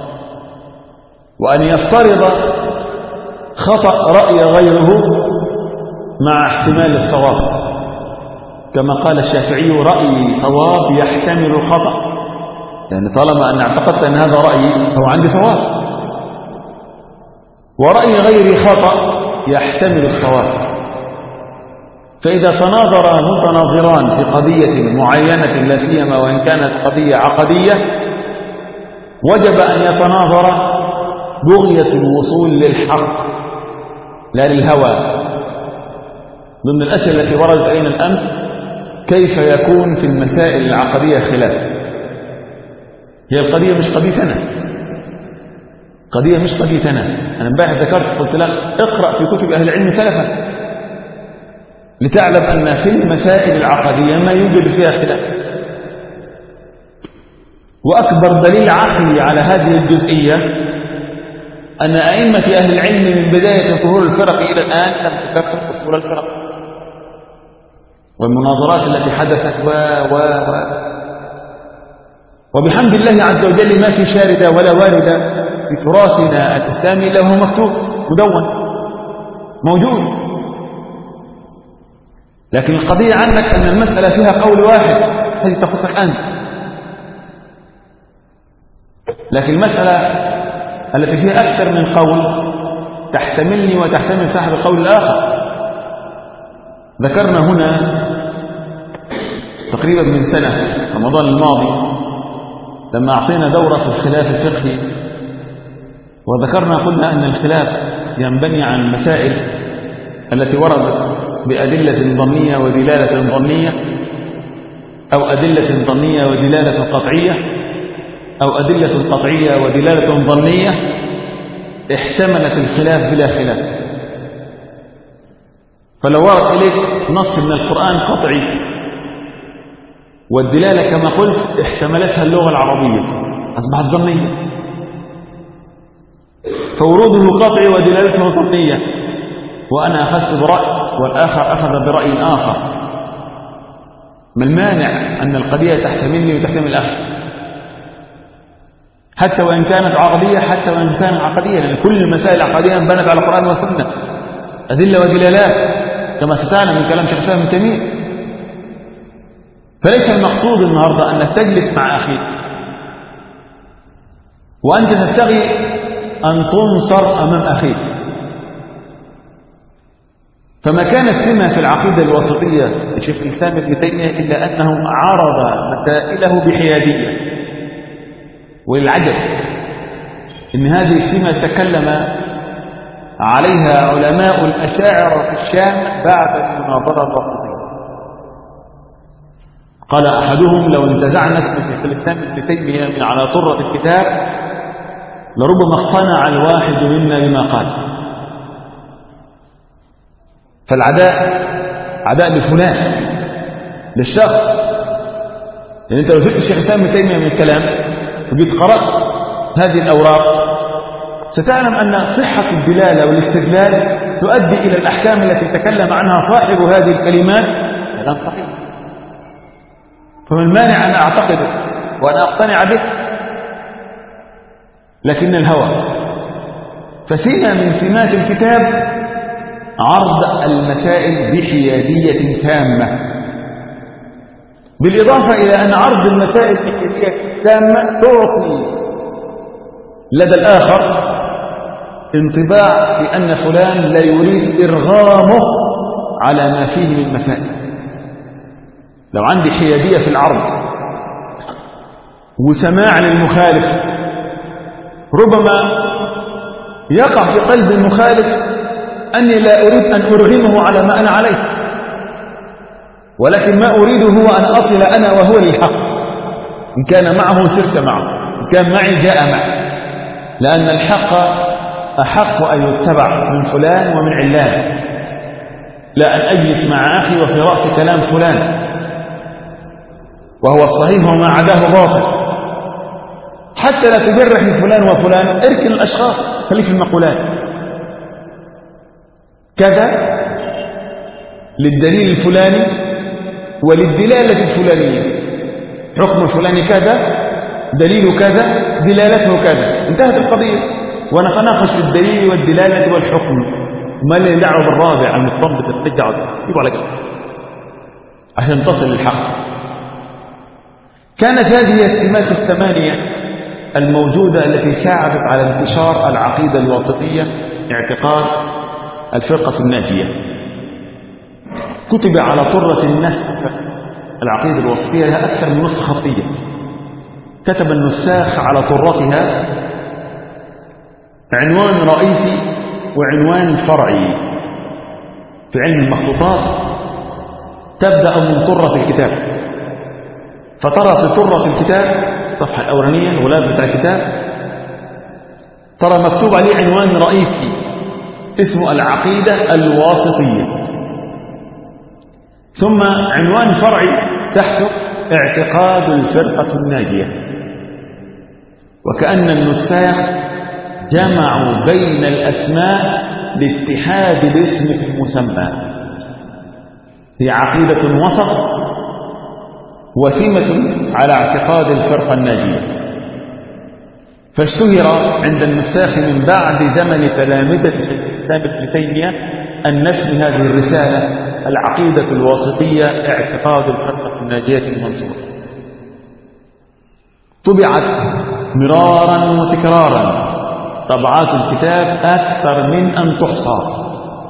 وأن يفترض خطأ رأي غيره مع احتمال الصواب، كما قال الشافعي: رأيي صواب يحتمل الخطأ، يعني طالما أن اعتقدت أن هذا رأيي هو عندي صواب، ورأي غيري خطأ يحتمل الصواب. فإذا تناظر متناظران في قضية معينة لا سيما وإن كانت قضية عقدية، وجب أن يتناظر بغية الوصول للحق لا للهوى. ضمن الأسئلة التي وردت علينا الأمس: كيف يكون في المسائل العقدية خلاف؟ هي القضية مش قضيتنا، قضية مش قضيتنا. أنا امبارح ذكرت قلت لك اقرأ في كتب أهل العلم سلفا لتعلم أن في المسائل العقدية ما يوجد فيها خلاف. وأكبر دليل عقلي على هذه الجزئية أن أئمة أهل العلم من بداية ظهور الفرق إلى الآن لم تكفر أصول الفرق، والمناظرات التي حدثت و و و وبحمد الله عز وجل ما في شاردة ولا واردة في تراثنا الإسلامي إلا وهو مكتوب مدون موجود. لكن القضية عنك أن المسألة فيها قول واحد، هذه تخصك أنت. لكن المسألة التي فيها أكثر من قول تحتملني وتحتمل صاحب القول الآخر. ذكرنا هنا تقريبا من سنة رمضان الماضي لما أعطينا دورة في الخلاف الفقهي، وذكرنا قلنا أن الخلاف ينبني عن المسائل التي وردت بأدلة ظنية ودلالة ظنية، أو أدلة ظنية ودلالة قطعية، أو أدلة قطعية ودلالة ظنية، احتملت الخلاف بلا خلاف. فلو ورد إليك نص من القرآن قطعي والدلالة كما قلت احتملتها اللغة العربية أصبحت ظنية، فوروده قطعي ودلالته ظنية، وأنا أخذت برأي والآخر أخذ برأي آخر. ما المانع أن القضية تحتملني وتحتمل الآخر، حتى وإن كانت عقدية، حتى وإن كانت عقدية، لأن كل المسائل العقدية بنت على القرآن والسنة، أدلة ودلالات كما ستعلم من كلام شيخ الإسلام ابن تيمية. فليس المقصود النهاردة أنك تجلس مع أخيك وأنت تستغي أن تنصر أمام أخيك. فما كانت سمة في العقيدة الوسطية لشيخ الإسلام ابن تيمية إلا أنه عرض مسائله بحيادية. وللعجب إن هذه السمة تكلم عليها علماء الأشاعرة في الشام بعد المناظرة الوسطية. قال أحدهم: لو انتزعنا اسم شيخ الإسلام ابن تيمية من على طرة الكتاب لربما اقتنع الواحد منا بما قال. فالعداء عداء لفلان، للشخص. يعني أنت لو جبت الشيخ الإسلام ابن تيمية من الكلام وجيت قرأت هذه الأوراق ستعلم أن صحة الدلالة والاستدلال تؤدي إلى الأحكام التي تكلم عنها صاحب هذه الكلمات كلام صحيح. فمن المانع أن أعتقده وأنا أقتنع به؟ لكن الهوى. فسمة من سمات الكتاب عرض المسائل بحيادية تامة، بالإضافة إلى أن عرض المسائل بحيادية تامة تعطي لدى الآخر انطباع في أن فلان لا يريد إرغامه على ما فيه من مسائل. لو عندي حيادية في العرض وسماع للمخالف ربما يقع في قلب المخالف أني لا أريد أن أرغمه على ما أنا عليه، ولكن ما أريده هو أن أصل أنا وهو للحق. إن كان معه سرت معه، إن كان معي جاء معي، لأن الحق أحق أن يتبع من فلان ومن علان، لا أن أجلس مع أخي وفي رأس كلام فلان وهو الصحيح وما عداه باطل. حتى لا تجرح من فلان وفلان، اركن الأشخاص، خليك في المقولات. كذا للدليل الفلاني وللدلالة الفلانية، حكم الفلاني كذا، دليل كذا، دلالته كذا، انتهت القضية. ونتناقش في الدليل والدلالة والحكم، ما اللي دعوه بالرابع المستنبط الحجة، سيبه على جنب عشان تصل للحق. كانت هذه السمات الثمانية الموجودة التي ساعدت على انتشار العقيدة الواسطية، اعتقاد الفرقة الناجية. كتب على طرة النسخ العقيدة الواسطية، لها أكثر من نسخة خطية. كتب النساخ على طرتها عنوان رئيسي وعنوان فرعي. في علم المخطوطات تبدأ من طرة الكتاب، فترى في طرة الكتاب الصفحة الأولانية الغلاف بتاع الكتاب ترى مكتوب عليه عنوان رئيسي اسمه العقيدة الواسطية، ثم عنوان فرعي تحته اعتقاد الفرقة الناجية. وكأن النساخ جمعوا بين الأسماء لاتحاد الاسم في المسمى. هي عقيدة وسط وسمة على اعتقاد الفرقة الناجية. فاشتهر عند النساخ من بعد زمن تلامذة شيخ الإسلام ابن تيمية أن نسمي هذه الرسالة العقيدة الواسطية اعتقاد الفرقة الناجية المنصورة. طبعت مرارا وتكرارا، طبعات الكتاب أكثر من أن تحصى،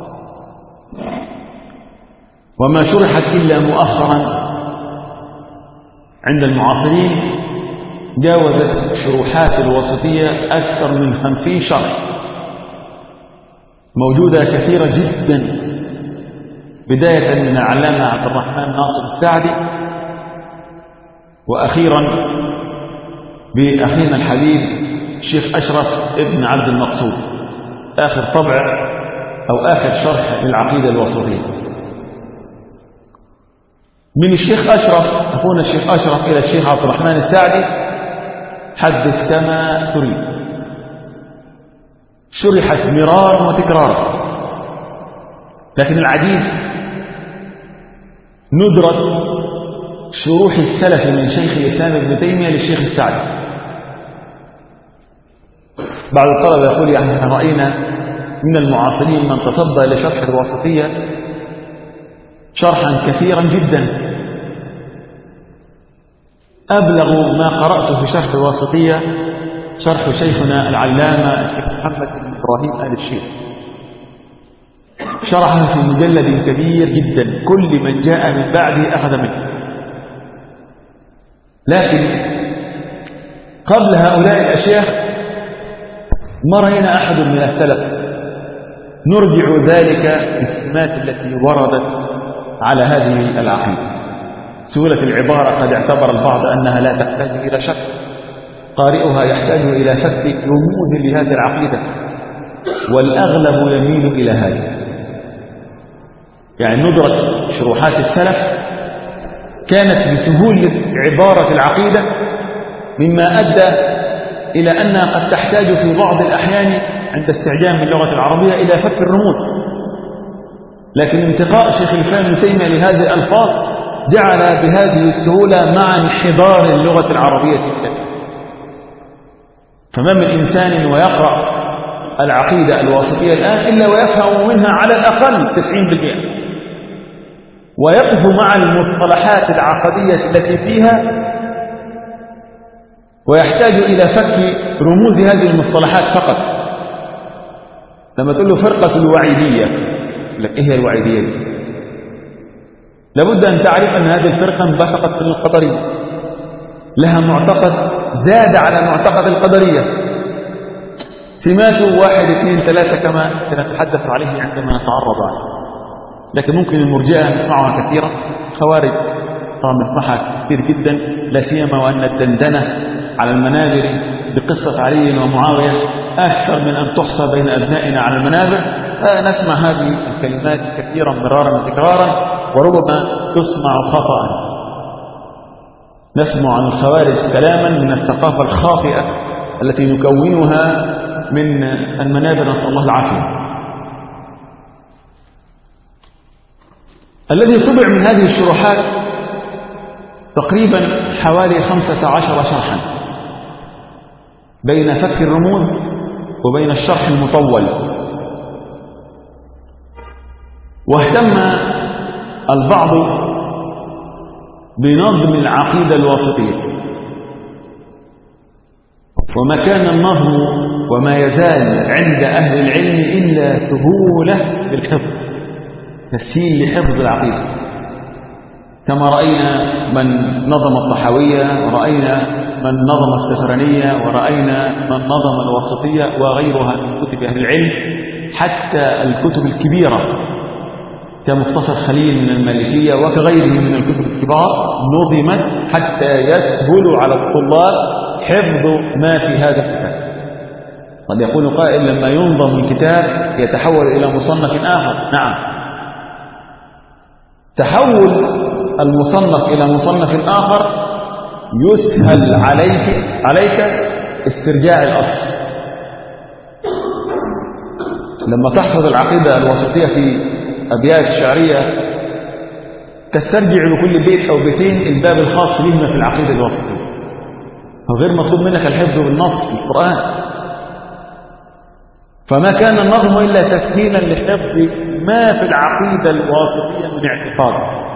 وما شرحت إلا مؤخرا عند المعاصرين جاوزت شروحات الواسطية أكثر من خمسين شرح، موجودة كثيرة جدا، بداية من العلامة عبد الرحمن ناصر السعدي، وأخيرا بأخينا الحبيب الشيخ أشرف ابن عبد المقصود. آخر طبع أو آخر شرح للعقيدة الواسطية من الشيخ أشرف، أخونا الشيخ أشرف إلى الشيخ عبد الرحمن السعدي: حدث كما تريد. شرحت مرارا وتكرارا، لكن العجيب ندرة شروح السلف من شيخ الإسلام ابن تيمية للشيخ السعدي. بعض الطلبة يقول: يعني احنا رأينا من المعاصرين من تصدى إلى شرح الواسطية شرحا كثيرا جدا. أبلغ ما قرأت في شرح الواسطية شرح شيخنا العلامة الشيخ محمد بن إبراهيم آل الشيخ، شرحه في مجلد كبير جدا، كل من جاء من بعده أخذ منه. لكن قبل هؤلاء الأشياخ ما رأينا أحد من السلف نرجع ذلك بالسمات التي وردت على هذه العقيدة. سهولة العبارة قد اعتبر البعض أنها لا تحتاج إلى شك، قارئها يحتاج إلى شك رموز لهذه العقيدة، والأغلب يميل إلى هذا. يعني ندرة شروحات السلف كانت بسهولة عبارة العقيدة، مما أدى إلى أنها قد تحتاج في بعض الأحيان عند استعجام اللغة العربية إلى فك الرموز. لكن انتقاء شيخ الإسلام ابن تيمية لهذه الألفاظ جعل بهذه السهولة مع انحدار اللغة العربية الكريمة. فما من إنسان ويقرأ العقيدة الواسطية الآن إلا ويفهم منها على الأقل تسعين بالمئة، ويقف مع المصطلحات العقدية التي فيها ويحتاج إلى فك رموز هذه المصطلحات فقط. لما تقول له فرقة الوعيدية، لك إيه هي الوعيدية دي؟ لابد أن تعرف أن هذه الفرقة انبثقت من القدرية، لها معتقد زاد على معتقد القدرية، سماته واحد اثنين ثلاثة كما سنتحدث عليه عندما نتعرض عليه. لكن ممكن المرجئة نسمعها كثيرا، خوارج طبعا نسمعها كثير جدا، لا سيما وأن الدندنة على المنابر بقصة علي ومعاوية أكثر من أن تحصى بين أبنائنا على المنابر. نسمع هذه الكلمات كثيرا مرارا وتكرارا، وربما تسمع خطأ. نسمع عن الخوارج كلاما من الثقافة الخاطئة التي نكونها من المنابر، نسأل الله العافية. الذي طبع من هذه الشروحات تقريبا حوالي خمسة عشر شرحا بين فك الرموز وبين الشرح المطول. واهتم البعض بنظم العقيدة الواسطية، وما كان النظم وما يزال عند أهل العلم إلا سهولة بالحفظ، تسهيل لحفظ العقيدة، كما رأينا من نظم الطحاوية، ورأينا من نظم السفرانية، ورأينا من نظم الواسطية وغيرها من كتب أهل العلم. حتى الكتب الكبيرة كمختصر خليل من المالكية وكغيره من الكتب الكبار نظمت حتى يسهل على الطلاب حفظ ما في هذا الكتاب. قد يقول قائل: لما ينظم الكتاب يتحول إلى مصنف آخر. نعم، تحول المصنف إلى مصنف آخر يسهل عليك عليك استرجاع الأصل. لما تحفظ العقيدة الواسطية في أبيات شعرية تسترجع لكل بيت أو بيتين الباب الخاص بهما في العقيدة الواسطية، وغير مطلوب منك الحفظ بالنص في القرآن. فما كان النظم إلا تسهيلا لحفظ ما في العقيدة الواسطية من اعتقاد.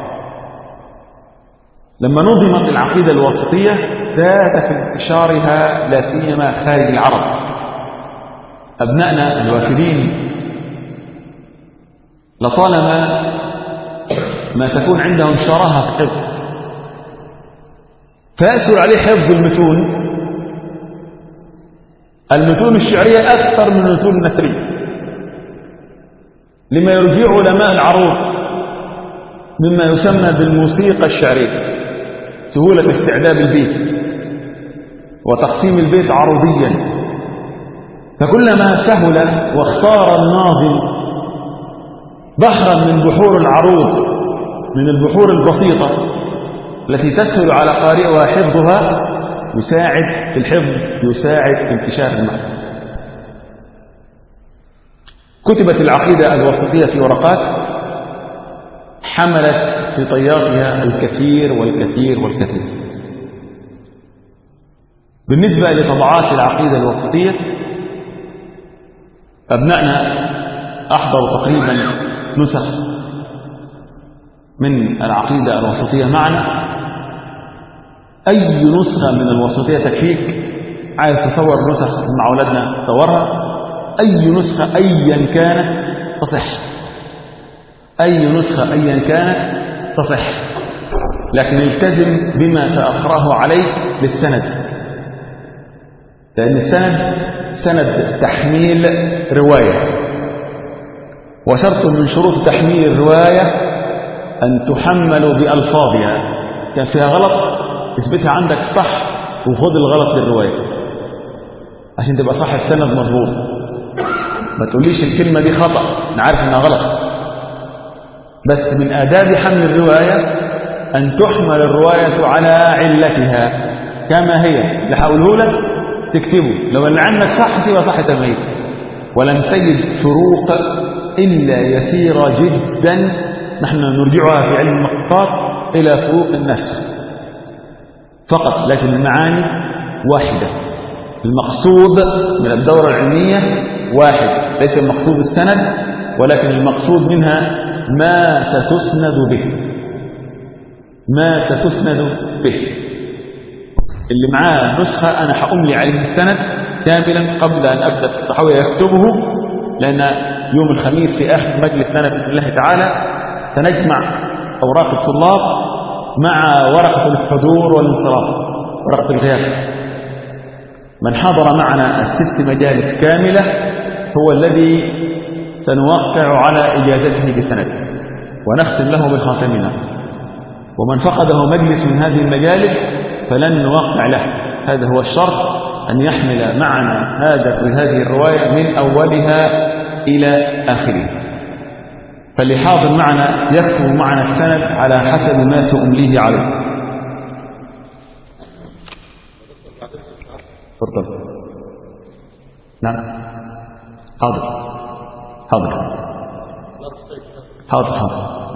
لما نظمت العقيدة الواسطية زاد في انتشارها لا سيما خارج العرب. أبنائنا الوافدين لطالما ما تكون عندهم شراهة في الحفظ، فيسهل عليه حفظ المتون المتون الشعرية أكثر من المتون النثرية، لما يرجع علماء العروض مما يسمى بالموسيقى الشعرية، سهولة استعداد البيت وتقسيم البيت عروضيا، فكلما سهل واختار الناظم بحرا من بحور العروض، من البحور البسيطة التي تسهل على قارئها حفظها، يساعد في الحفظ، يساعد في انتشار المعنى. كتبت العقيدة الوسطية في ورقات حملت في طياتها الكثير والكثير والكثير. بالنسبة لطبعات العقيدة الوسطية، أبنائنا أحضروا تقريبا نسخ من العقيدة الوسطية معنا. أي نسخة من الوسطية تكفيك. عايز تصور نسخ مع أولادنا تصورها، أي نسخة أيا كانت تصح، أي نسخة أيا كانت تصح، لكن التزم بما سأقرأه عليك للسند، لأن السند سند تحميل رواية، وشرط من شروط تحميل الرواية أن تحمل بألفاظها. كان فيها غلط اثبتها عندك صح، وخذ الغلط للرواية عشان تبقى صح السند مظبوط. ما تقوليش الكلمة دي خطأ، نعرف انها غلط، بس من آداب حمل الرواية أن تحمل الرواية على علتها كما هي. اللي هقوله لك تكتبه، لو اللي عندك صح سيبها صح تمام، ولن تجد فروق إلا يسيرة جدا نحن نرجعها في علم المخطوطات إلى فروق النسخ فقط، لكن المعاني واحدة. المقصود من الدورة العلمية واحد، ليس المقصود السند، ولكن المقصود منها ما ستسند به، ما ستسند به. اللي معاه نسخة أنا هأملي عليه السند كاملا قبل أن أبدأ في التحوي يكتبه، لأن يوم الخميس في آخر مجلس لنا بإذن الله تعالى سنجمع أوراق الطلاب مع ورقة الحضور والانصراف، ورقة الغياب. من حضر معنا الست مجالس كاملة هو الذي سنوقع على إجازته بسند ونختم له بخاتمنا، ومن فقده مجلس من هذه المجالس فلن نوقع له. هذا هو الشرط، أن يحمل معنا هذا هذه الرواية من أولها إلى آخرها. فاللي حاضر معنا يكتب معنا السند على حسب ما سأمليه عليه. تفضل. نعم. حاضر حاضر حاضر حاضر.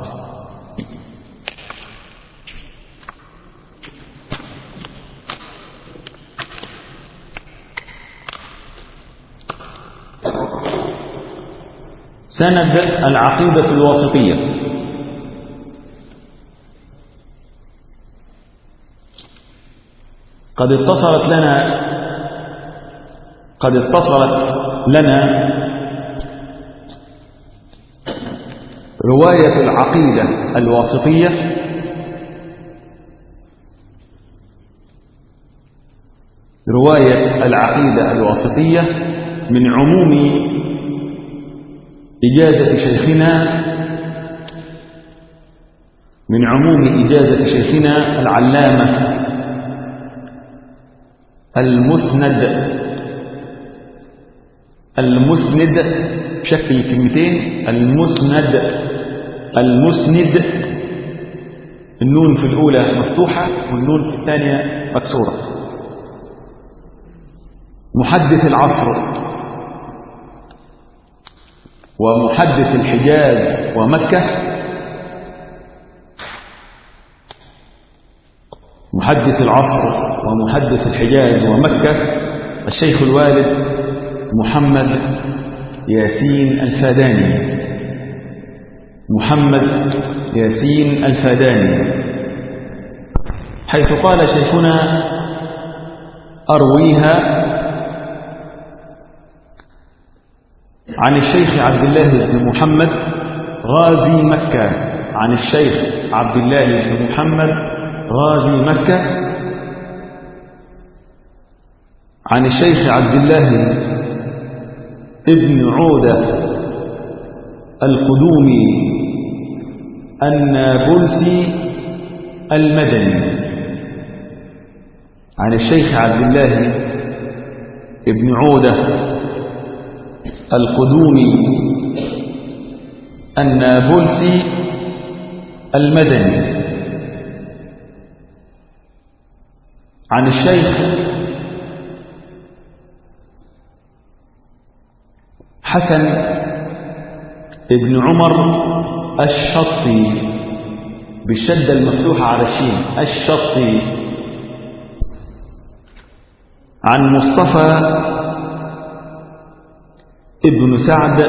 سند العقيدة الواسطية. قد اتصلت لنا قد اتصلت لنا رواية العقيدة الواسطية رواية العقيدة الواسطية من عموم إجازة شيخنا من عموم إجازة شيخنا العلامة المسند المسند بشكل الكلمتين المسند المسند النون في الأولى مفتوحة والنون في الثانية مكسورة. محدث العصر ومحدث الحجاز ومكة، محدث العصر ومحدث الحجاز ومكة الشيخ الوالد محمد ياسين الفاداني محمد ياسين الفاداني، حيث قال شيخنا: أرويها عن الشيخ عبد الله بن محمد غازي مكة، عن الشيخ عبد الله بن محمد غازي مكة، عن الشيخ عبد الله ابن عودة القدومي النابلسي المدني، عن الشيخ عبد الله ابن عودة القدومي النابلسي المدني. عن الشيخ حسن ابن عمر الشطي بالشدة المفتوحة على الشين الشطي. عن مصطفى ابن سعد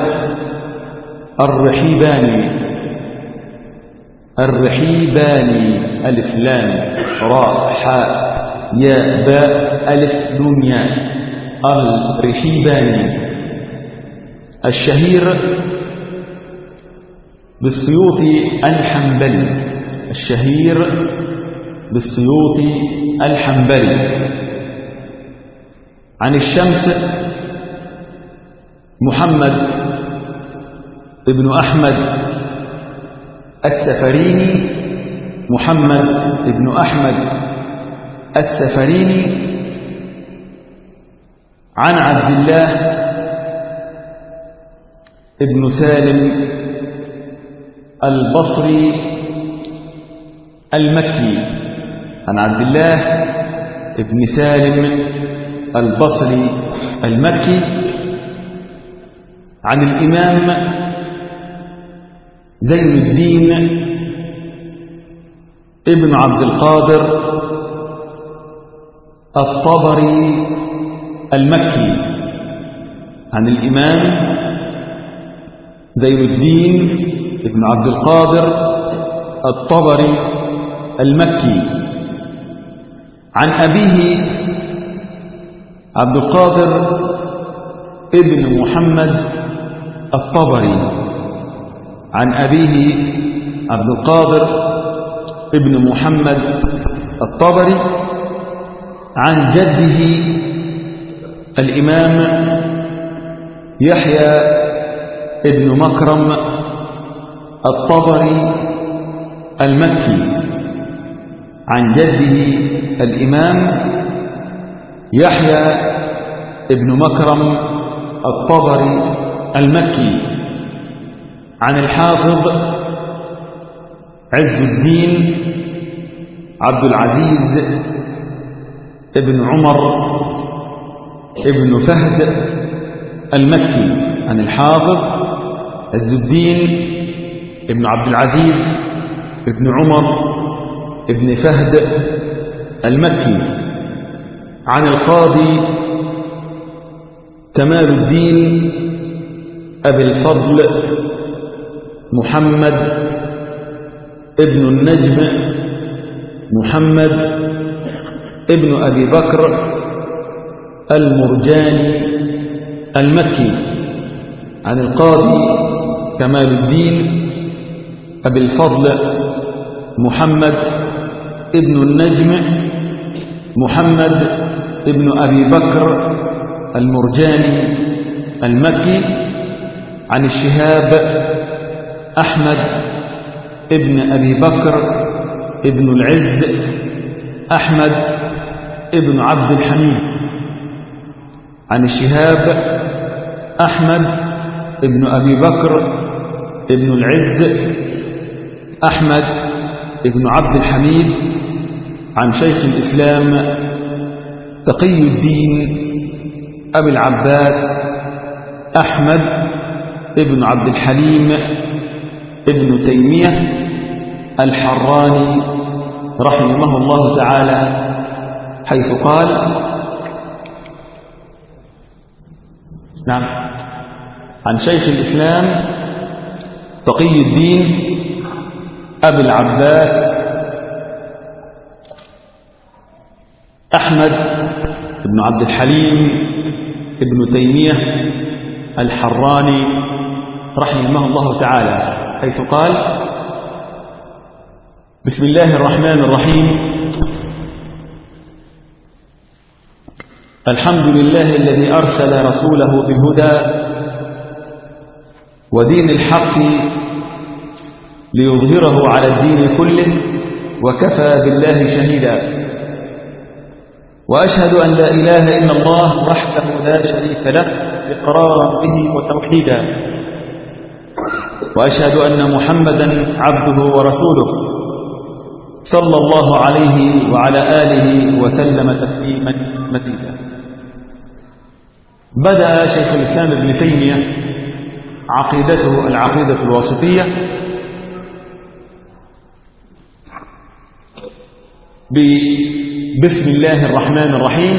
الرحيباني الرحيباني ألف لام راء حاء ياء باء ألف نون ياء الرحيباني الشهير بالسيوطي الحنبلي الشهير بالسيوطي الحنبلي. عن الشمس محمد ابن أحمد السفريني محمد ابن أحمد السفريني. عن عبد الله ابن سالم البصري المكي. عن عبد الله ابن سالم البصري المكي. عن الإمام زين الدين ابن عبد القادر الطبري المكي. عن الإمام زين الدين ابن عبد القادر الطبري المكي. عن أبيه عبد القادر ابن محمد الطبري. عن أبيه عبد القادر ابن محمد الطبري. عن جده الإمام يحيى ابن مكرم الطبري المكي. عن جده الإمام يحيى ابن مكرم الطبري المكي. عن الحافظ عز الدين عبد العزيز ابن عمر ابن فهد المكي. عن الحافظ عز الدين ابن عبد العزيز ابن عمر ابن فهد المكي. عن القاضي كمال الدين أبي الفضل محمد ابن النجم محمد ابن أبي بكر المرجاني المكي. عن القاضي كمال الدين أبي الفضل محمد ابن النجم محمد ابن أبي بكر المرجاني المكي. عن الشهاب أحمد ابن أبي بكر ابن العز أحمد ابن عبد الحميد. عن الشهاب أحمد ابن أبي بكر ابن العز أحمد ابن عبد الحميد. عن شيخ الإسلام تقي الدين أبي العباس أحمد ابن عبد الحليم ابن تيمية الحراني رحمه الله تعالى، حيث قال: نعم عن شيخ الإسلام تقي الدين أبي العباس أحمد بن عبد الحليم ابن تيمية الحراني رحمه الله تعالى، حيث قال: بسم الله الرحمن الرحيم، الحمد لله الذي أرسل رسوله بالهدى ودين الحق ليظهره على الدين كله، وكفى بالله شهيدا. وأشهد أن لا إله إلا الله وحده لا شريك له، إقرارا به وتوحيدا، وأشهد أن محمدا عبده ورسوله صلى الله عليه وعلى آله وسلم تسليما مزيدا. بدأ شيخ الإسلام ابن تيمية عقيدته العقيدة الواسطية بسم الله الرحمن الرحيم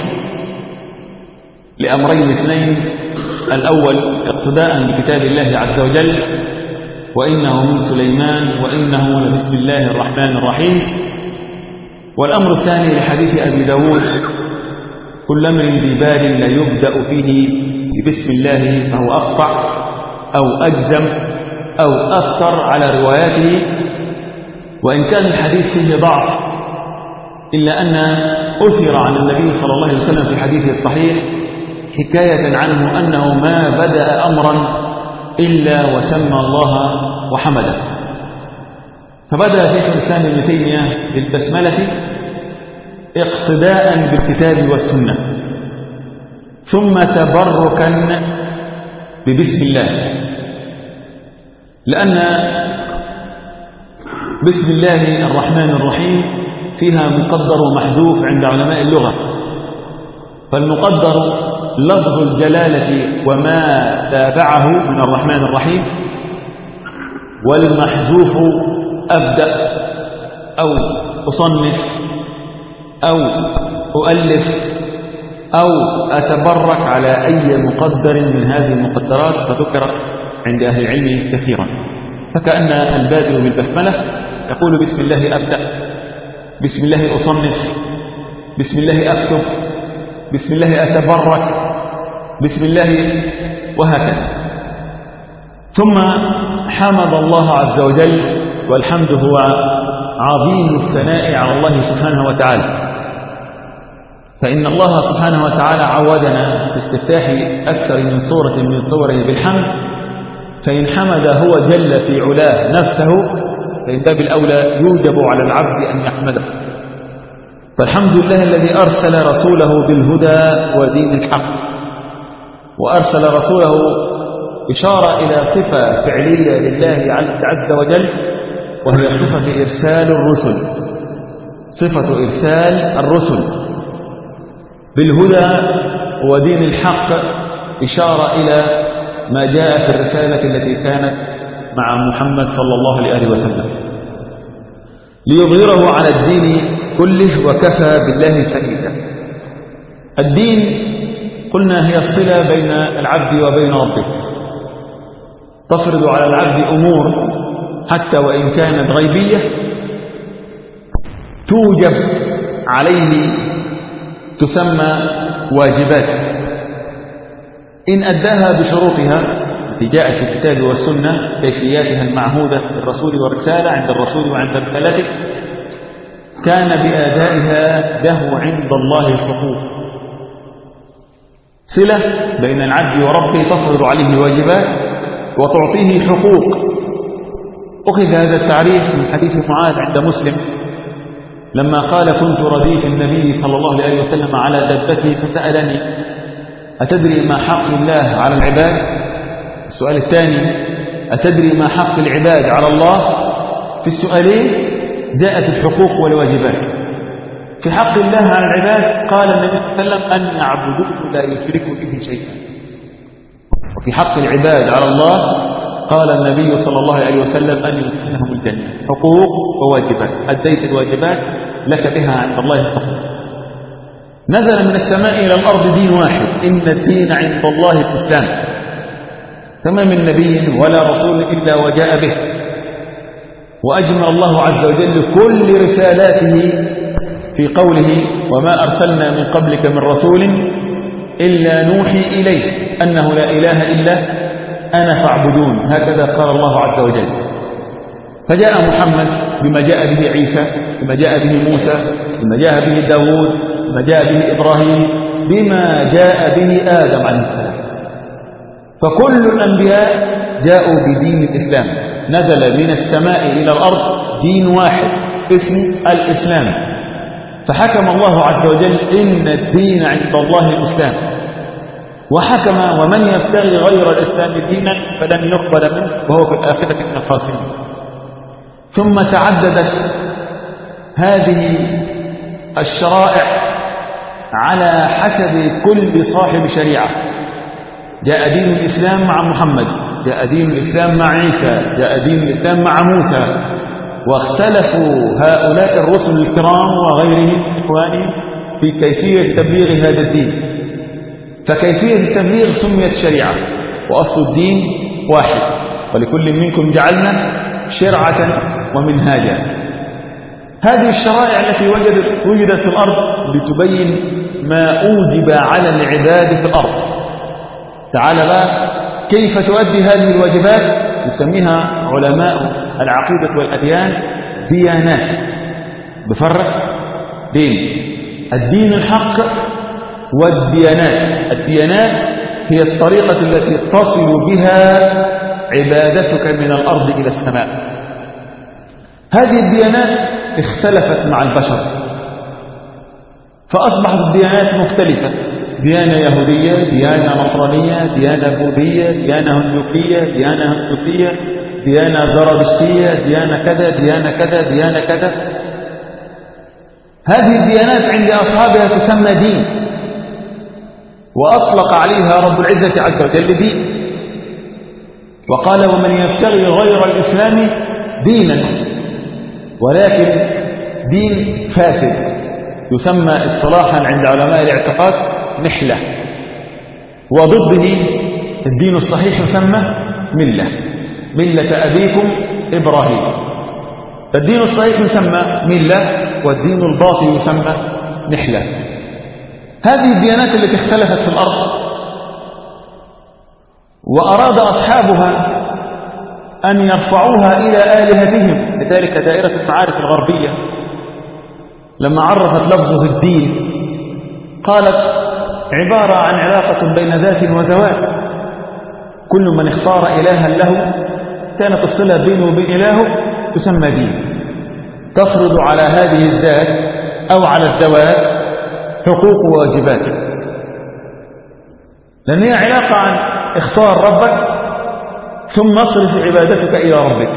لأمرين اثنين: الأول اقتداء بكتاب الله عز وجل، وإنه من سليمان وإنه لبسم الله الرحمن الرحيم. والأمر الثاني لحديث أبي داود: كل أمر ذي بال لا يبدأ فيه بسم الله فهو أقطع أو أجزم أو أكثر على رواياته. وإن كان الحديث فيه ضعف إلا أن أثر عن النبي صلى الله عليه وسلم في حديثه الصحيح حكاية عنه أنه ما بدأ أمرا إلا وسمى الله وحمده. فبدأ شيخ الإسلام ابن تيمية بالبسملة اقتداء بالكتاب والسنة، ثم تبركا ببسم الله، لأن بسم الله الرحمن الرحيم فيها مقدر ومحذوف عند علماء اللغة. فالمقدر لفظ الجلالة وما تابعه من الرحمن الرحيم، والمحذوف أبدأ أو أصنف أو أؤلف أو أتبرك على أي مقدر من هذه المقدرات، فذكرت عند أهل العلم كثيرا. فكأن البادئ بالبسملة يقول بسم الله أبدأ، بسم الله أصنف، بسم الله أكتب، بسم الله أتبرك، بسم الله، وهكذا. ثم حمد الله عز وجل، والحمد هو عظيم الثناء على الله سبحانه وتعالى. فإن الله سبحانه وتعالى عودنا باستفتاح أكثر من صورة من صوره بالحمد، فإن حمد هو جل في علاه نفسه فإن باب الأولى يوجب على العبد أن يحمده. فالحمد لله الذي أرسل رسوله بالهدى ودين الحق، وأرسل رسوله إشارة إلى صفة فعلية لله عز وجل، وهي صفة إرسال الرسل، صفة إرسال الرسل بالهدى ودين الحق، إشارة إلى ما جاء في الرسالة التي كانت مع محمد صلى الله عليه وسلم، ليظهره على الدين كله وكفى بالله شهيدا. الدين قلنا هي الصلة بين العبد وبين ربه، تفرض على العبد أمور حتى وإن كانت غيبية توجب عليه، تسمى واجبات. إن أداها بشروطها التي جاءت في الكتاب والسنة، كيفياتها المعهودة بالرسول والرسالة عند الرسول وعند رسالته، كان بأدائها له عند الله الحقوق، صلة بين العبد وربه تفرض عليه واجبات وتعطيه حقوق. أخذ هذا التعريف من حديث معاذ عند مسلم لما قال: كنت رديف النبي صلى الله عليه وسلم على دابته فسألني: أتدري ما حق الله على العباد؟ السؤال الثاني: أتدري ما حق العباد على الله؟ في السؤالين جاءت الحقوق والواجبات. في حق الله على العباد قال النبي صلى الله عليه وسلم: أن يعبدوه لا يشركوا به شيئا. وفي حق العباد على الله قال النبي صلى الله عليه وسلم: أن يدخلهم الجنة. حقوق وواجبات، أديت الواجبات لك بها عند الله الحقوق. نزل من السماء إلى الأرض دين واحد: إن الدين عند الله الإسلام. فما من نبي ولا رسول إلا وجاء به، وأجمع الله عز وجل كل رسالاته في قوله: وما أرسلنا من قبلك من رسول إلا نوحي إليه أنه لا إله إلا أنا فاعبدون. هكذا قال الله عز وجل. فجاء محمد بما جاء به عيسى، بما جاء به موسى، بما جاء به داود، بما جاء به إبراهيم، بما جاء به آدم عليه السلام. فكل الأنبياء جاءوا بدين الإسلام. نزل من السماء إلى الأرض دين واحد اسمه الإسلام. فحكم الله عز وجل: إن الدين عند الله الإسلام. وحكم ومن يبتغي غير الإسلام دينا فلن يقبل منه وهو في الآخرة من الخاسرين. ثم تعددت هذه الشرائع على حسب كل صاحب شريعة. جاء دين الإسلام مع محمد، جاء دين الإسلام مع عيسى، جاء دين الإسلام مع موسى، واختلفوا هؤلاء الرسل الكرام وغيرهم إخواني في كيفية تبليغ هذا الدين. فكيفية التبليغ سميت شريعة، وأصل الدين واحد، ولكل منكم جعلنا شرعة ومنهاجا. هذه الشرائع التي وجدت, وجدت في الأرض لتبين ما أوجب على العباد في الأرض. تعال بقى كيف تؤدي هذه الواجبات؟ يسميها علماء العقيدة والأديان ديانات. بفرق بين الدين الحق والديانات. الديانات هي الطريقة التي تصل بها عبادتك من الأرض إلى السماء. هذه الديانات اختلفت مع البشر فأصبحت الديانات مختلفة، ديانة يهودية، ديانة نصرانية، ديانة بوذية، ديانة هندوكية، ديانة هندوسية، ديانة زرادشتية، ديانة كذا ديانة كذا ديانة كذا. هذه الديانات عند أصحابها تسمى دين، وأطلق عليها رب العزة عز وجل دين، وقال ومن يبتغي غير الإسلام دينا، ولكن دين فاسد يسمى اصطلاحا عند علماء الاعتقاد نحلة، وضده الدين الصحيح يسمى ملة، ملة أبيكم إبراهيم. فالدين الصحيح يسمى ملة، والدين الباطل يسمى نحلة. هذه الديانات التي اختلفت في الأرض، وأراد أصحابها أن يرفعوها إلى آلهتهم. لذلك دائرة المعارف الغربية لما عرفت لفظه الدين قالت عبارة عن علاقة بين ذات وزوات، كل من اختار إلها له كانت الصلة بينه وبين إلهه تسمى دين، تفرض على هذه الذات أو على الذوات حقوق وواجبات، لأن هي علاقة عن اختار ربك ثم اصرف عبادتك إلى ربك.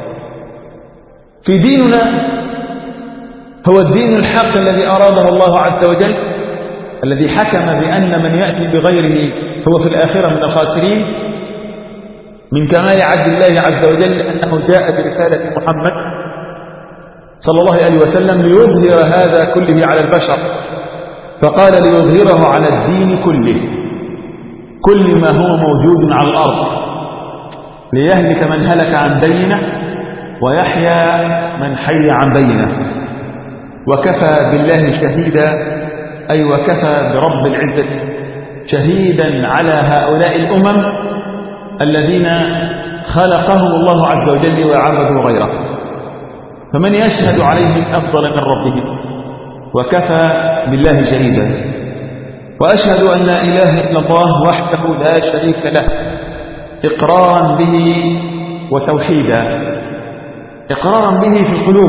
في ديننا هو الدين الحق الذي أراده الله عز وجل، الذي حكم بأن من يأتي بغيره هو في الآخرة من الخاسرين. من كمال عدل الله عز وجل أنه جاء برسالة محمد صلى الله عليه وسلم ليظهر هذا كله على البشر، فقال ليظهره على الدين كله، كل ما هو موجود على الأرض، ليهلك من هلك عن بينه ويحيى من حي عن بينه. وكفى بالله شهيدا، أي وكفى برب العزة شهيدا على هؤلاء الأمم الذين خلقهم الله عز وجل وعبدوا غيره، فمن يشهد عليهم أفضل من ربهم، وكفى بالله شهيدا. وأشهد أن لا إله إلا الله وحده لا شريك له، إقرارا به وتوحيدا، إقرارا به في القلوب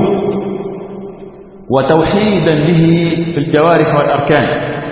وتوحيدا به في الجوارح والأركان.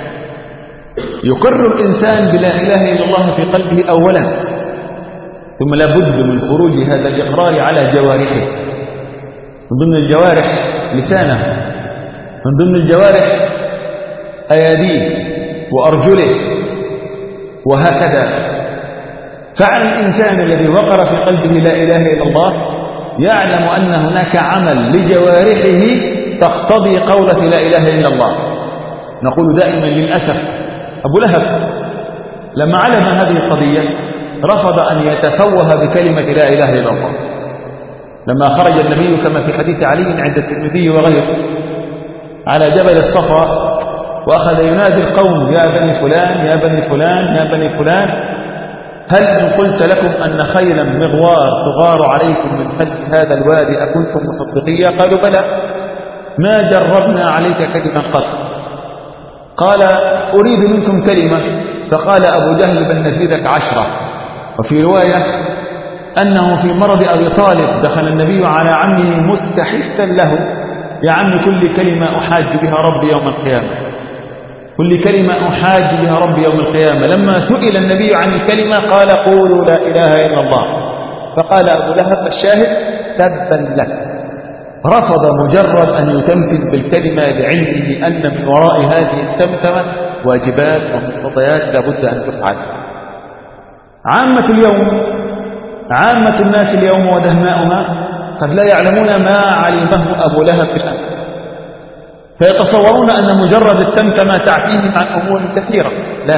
يقر الإنسان بلا إله إلا الله في قلبه أولا، ثم لابد من خروج هذا الإقرار على جوارحه. من ضمن الجوارح لسانه، من ضمن الجوارح أياديه وأرجله، وهكذا. فعلى الإنسان الذي وقر في قلبه لا إله إلا الله يعلم أن هناك عمل لجوارحه تقتضي قولة لا إله إلا الله. نقول دائما للأسف أبو لهب لما علم هذه القضية رفض أن يتفوه بكلمة لا إله إلا الله. لما خرج النبي كما في حديث علي عند الترمذي وغيره على جبل الصفا وأخذ ينادي القوم يا بني فلان يا بني فلان يا بني فلان، هل إن قلت لكم أن خيلا مغوار تغار عليكم من خلف هذا الوادي أكنتم مصدقية؟ قالوا بلى، ما جربنا عليك كلمة قط. قال أريد منكم كلمة، فقال أبو جهل بل نزيدك عشرة. وفي رواية أنه في مرض أبي طالب دخل النبي على عمه مستحثا له، يا عم كل كلمة أحاج بها ربي يوم القيامة. كل كلمة أحاج بها ربي يوم القيامة. لما سئل النبي عن الكلمة قال قولوا لا إله إلا الله، فقال أبو لهب الشاهد تبا لك، رفض مجرد أن يتمثل بالكلمة لعلمه أن من وراء هذه التمتمة واجبات ومقتضيات لابد أن تفعل. عامة اليوم، عامة الناس اليوم ودهماؤها قد لا يعلمون ما علمه أبو لهب بالأمس، فيتصورون أن مجرد التمتمة تعفيهم عن أمور كثيرة. لا،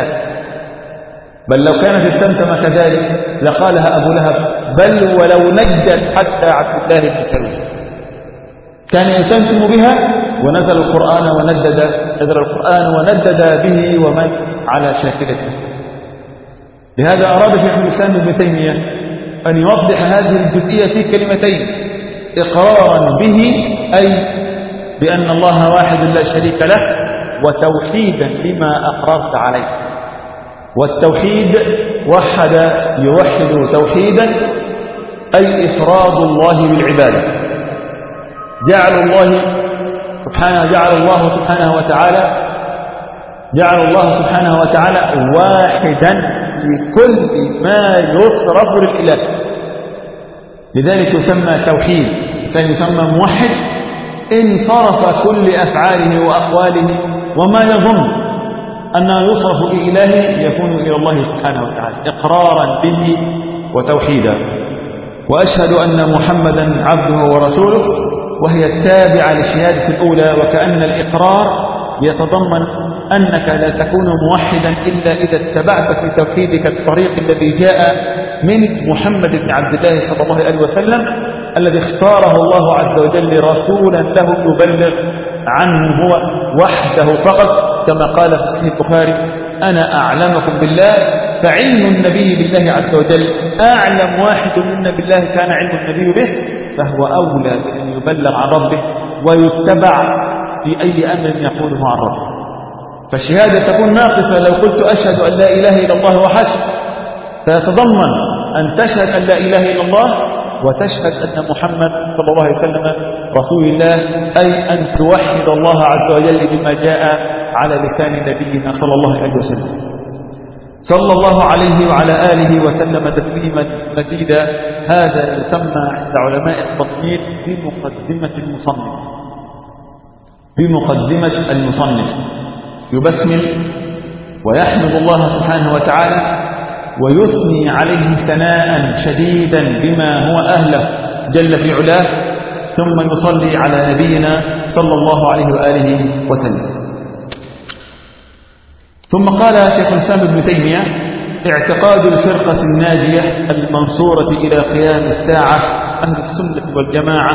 بل لو كانت التمتمة كذلك لقالها أبو لهب، بل ولو نجت حتى عبد الله بن سلول كان يتمتم بها ونزل القرآن وندد نزل القرآن وندد به ومن على شاكلته. لهذا أراد شيخ الإسلام ابن تيمية أن يوضح هذه الجزئية في كلمتين: إقرارا به أي بأن الله واحد لا شريك له، وتوحيدا لما أقررت عليه. والتوحيد وحد يوحد توحيدا أي إفراد الله بالعبادة. جعل الله سبحانه جعل الله سبحانه وتعالى جعل الله سبحانه وتعالى واحدا لكل ما يصرف للإله، لذلك يسمى توحيد، سيسمى موحد إن صرف كل أفعاله وأقواله وما يظن أنه يصرف إليه يكون إلى الله سبحانه وتعالى إقرارا به وتوحيدا. وأشهد أن محمدا عبده ورسوله، وهي التابعة للشهادة الأولى. وكأن الإقرار يتضمن أنك لا تكون موحدا إلا إذا اتبعت في توحيدك الطريق الذي جاء من محمد بن عبد الله صلى الله عليه وسلم، الذي اختاره الله عز وجل رسولا له يبلغ عنه هو وحده فقط، كما قال في صحيح البخاري: أنا أعلمكم بالله. فعلم النبي بالله عز وجل أعلم واحد منا بالله كان علم النبي به، فهو أولى بأن يبلغ عن ربه ويتبع في أي أمر يقوله عن ربه. فالشهادة تكون ناقصة لو قلت أشهد أن لا إله إلا الله وحسب، فيتضمن أن تشهد أن لا إله إلا الله وتشهد أن محمد صلى الله عليه وسلم رسول الله، أي أن توحد الله عز وجل بما جاء على لسان نبينا صلى الله عليه وسلم صلى الله عليه وعلى آله وسلم تسليما مزيدا. هذا يسمى عند علماء التصنيف بمقدمة المصنف بمقدمة المصنف يبسمل ويحمد الله سبحانه وتعالى ويثني عليه ثناء شديدا بما هو أهله جل في علاه، ثم يصلي على نبينا صلى الله عليه وآله وسلم. ثم قال شيخ الإسلام ابن تيمية: اعتقاد الفرقة الناجية المنصورة إلى قيام الساعة أهل السنة والجماعة،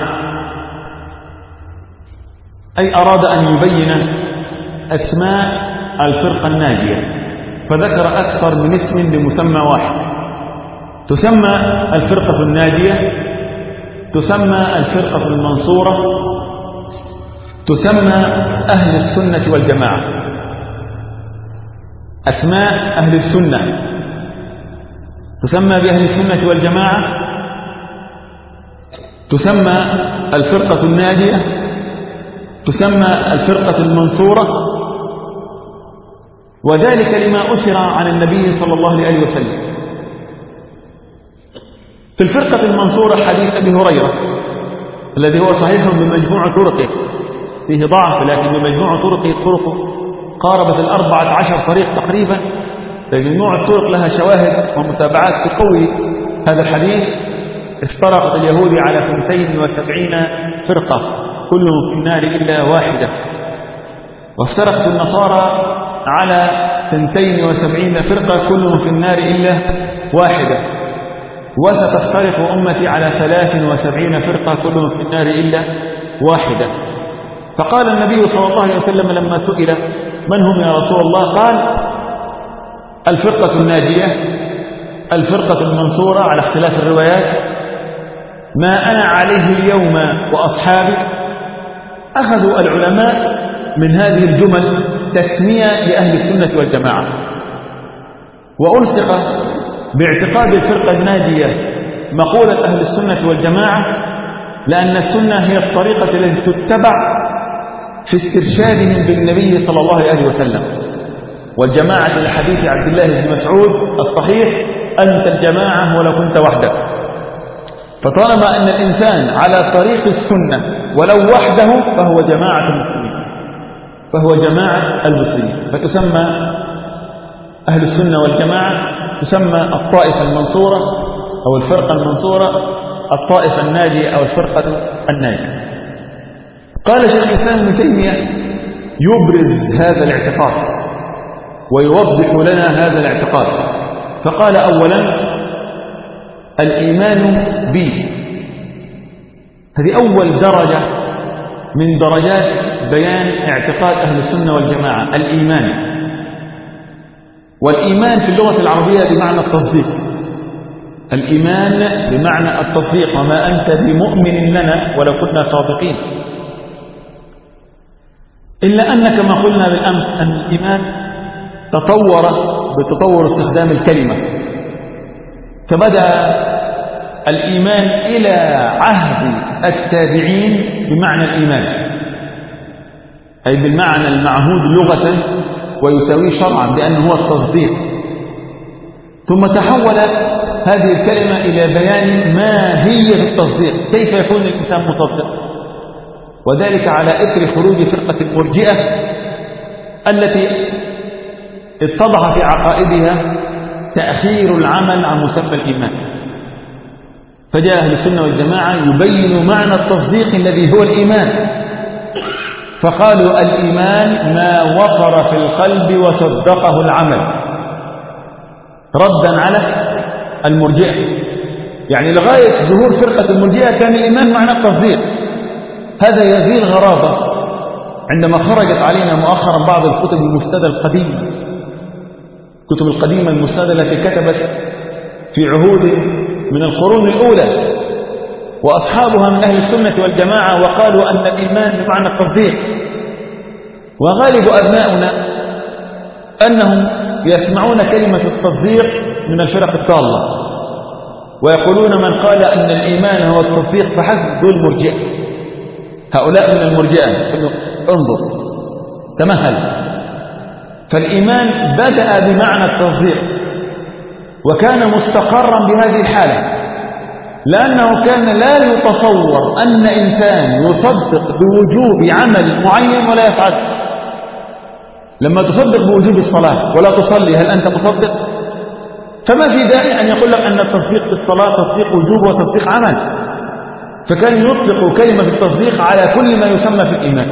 أي أراد أن يبين أسماء الفرقة الناجية، فذكر أكثر من اسم لمسمى واحد. تسمى الفرقة الناجية، تسمى الفرقة المنصورة، تسمى أهل السنة والجماعة. أسماء أهل السنة تسمى بأهل السنة والجماعة، تسمى الفرقة الناجية، تسمى الفرقة المنصورة، وذلك لما أثر عن النبي صلى الله عليه وسلم. في الفرقة المنصورة حديث أبي هريرة الذي هو صحيح بمجموع طرقه، فيه ضعف لكن بمجموع طرقه طرقه قاربت الأربعة عشر طريق تقريبا، فمجموع الطرق لها شواهد ومتابعات تقوي هذا الحديث. افترقت اليهود على اثنتين وسبعين فرقة كلهم في النار إلا واحدة، وافترقت النصارى على اثنتين وسبعين فرقة كلهم في النار إلا واحدة، وستفترق أمتي على ثلاث وسبعين فرقة كلهم في النار إلا واحدة. فقال النبي صلى الله عليه وسلم لما سئل: من هم يا رسول الله؟ قال: الفرقة الناجية، الفرقة المنصورة على اختلاف الروايات، ما أنا عليه اليوم وأصحابي. أخذوا العلماء من هذه الجمل تسمية لأهل السنة والجماعة، وألصق باعتقاد الفرقة الناجية مقولة أهل السنة والجماعة، لأن السنة هي الطريقة التي تتبع في استرشادهم بالنبي صلى الله عليه وسلم. والجماعة لحديث عبد الله بن مسعود الصحيح: أنت الجماعة ولو كنت وحدك. فطالما أن الإنسان على طريق السنة ولو وحده فهو جماعة المسلمين، فهو جماعة المسلمين. فتسمى أهل السنة والجماعة تسمى الطائفة المنصورة أو الفرقة المنصورة، الطائفة الناجية أو الفرقة الناجية. قال شيخ الإسلام ابن تيمية يبرز هذا الاعتقاد ويوضح لنا هذا الاعتقاد، فقال: أولا الإيمان بي، هذه أول درجة من درجات بيان اعتقاد أهل السنة والجماعة، الإيمان. والإيمان في اللغة العربية بمعنى التصديق، الإيمان بمعنى التصديق، وما أنت بمؤمن لنا ولو كنا صادقين. إلا أن كما قلنا بالأمس أن الإيمان تطور بتطور استخدام الكلمة، فبدأ الإيمان إلى عهد التابعين بمعنى الإيمان، أي بالمعنى المعهود لغة ويساويه شرعا بأنه هو التصديق. ثم تحولت هذه الكلمة إلى بيان ماهية التصديق، كيف يكون الإنسان مصدق، وذلك على إثر خروج فرقة المرجئة التي اتضح في عقائدها تأخير العمل عن مسمى الإيمان. فجاء أهل السنة والجماعة يبين معنى التصديق الذي هو الإيمان، فقالوا: الإيمان ما وقر في القلب وصدقه العمل، ردا على المرجئة. يعني لغاية ظهور فرقة المرجئة كان الإيمان معنى التصديق. هذا يزيل غرابة عندما خرجت علينا مؤخرا بعض الكتب المسندة القديمة، الكتب القديمة المسندة التي كتبت في عهود من القرون الأولى وأصحابها من أهل السنة والجماعة، وقالوا أن الإيمان بمعنى التصديق. وغالب أبناؤنا أنهم يسمعون كلمة التصديق من الفرق الضالة، ويقولون من قال أن الإيمان هو التصديق فحسب دول مرجئة، هؤلاء من المرجئة. انظر، تمهل. فالإيمان بدأ بمعنى التصديق وكان مستقرا بهذه الحالة، لأنه كان لا يتصور أن إنسان يصدق بوجوب عمل معين ولا يفعله. لما تصدق بوجوب الصلاة ولا تصلي، هل أنت مصدق؟ فما في داعي أن يقول لك أن التصديق بالصلاة تصديق وجوب وتصديق عمل. فكان يطلق كلمة التصديق على كل ما يسمى في الإيمان.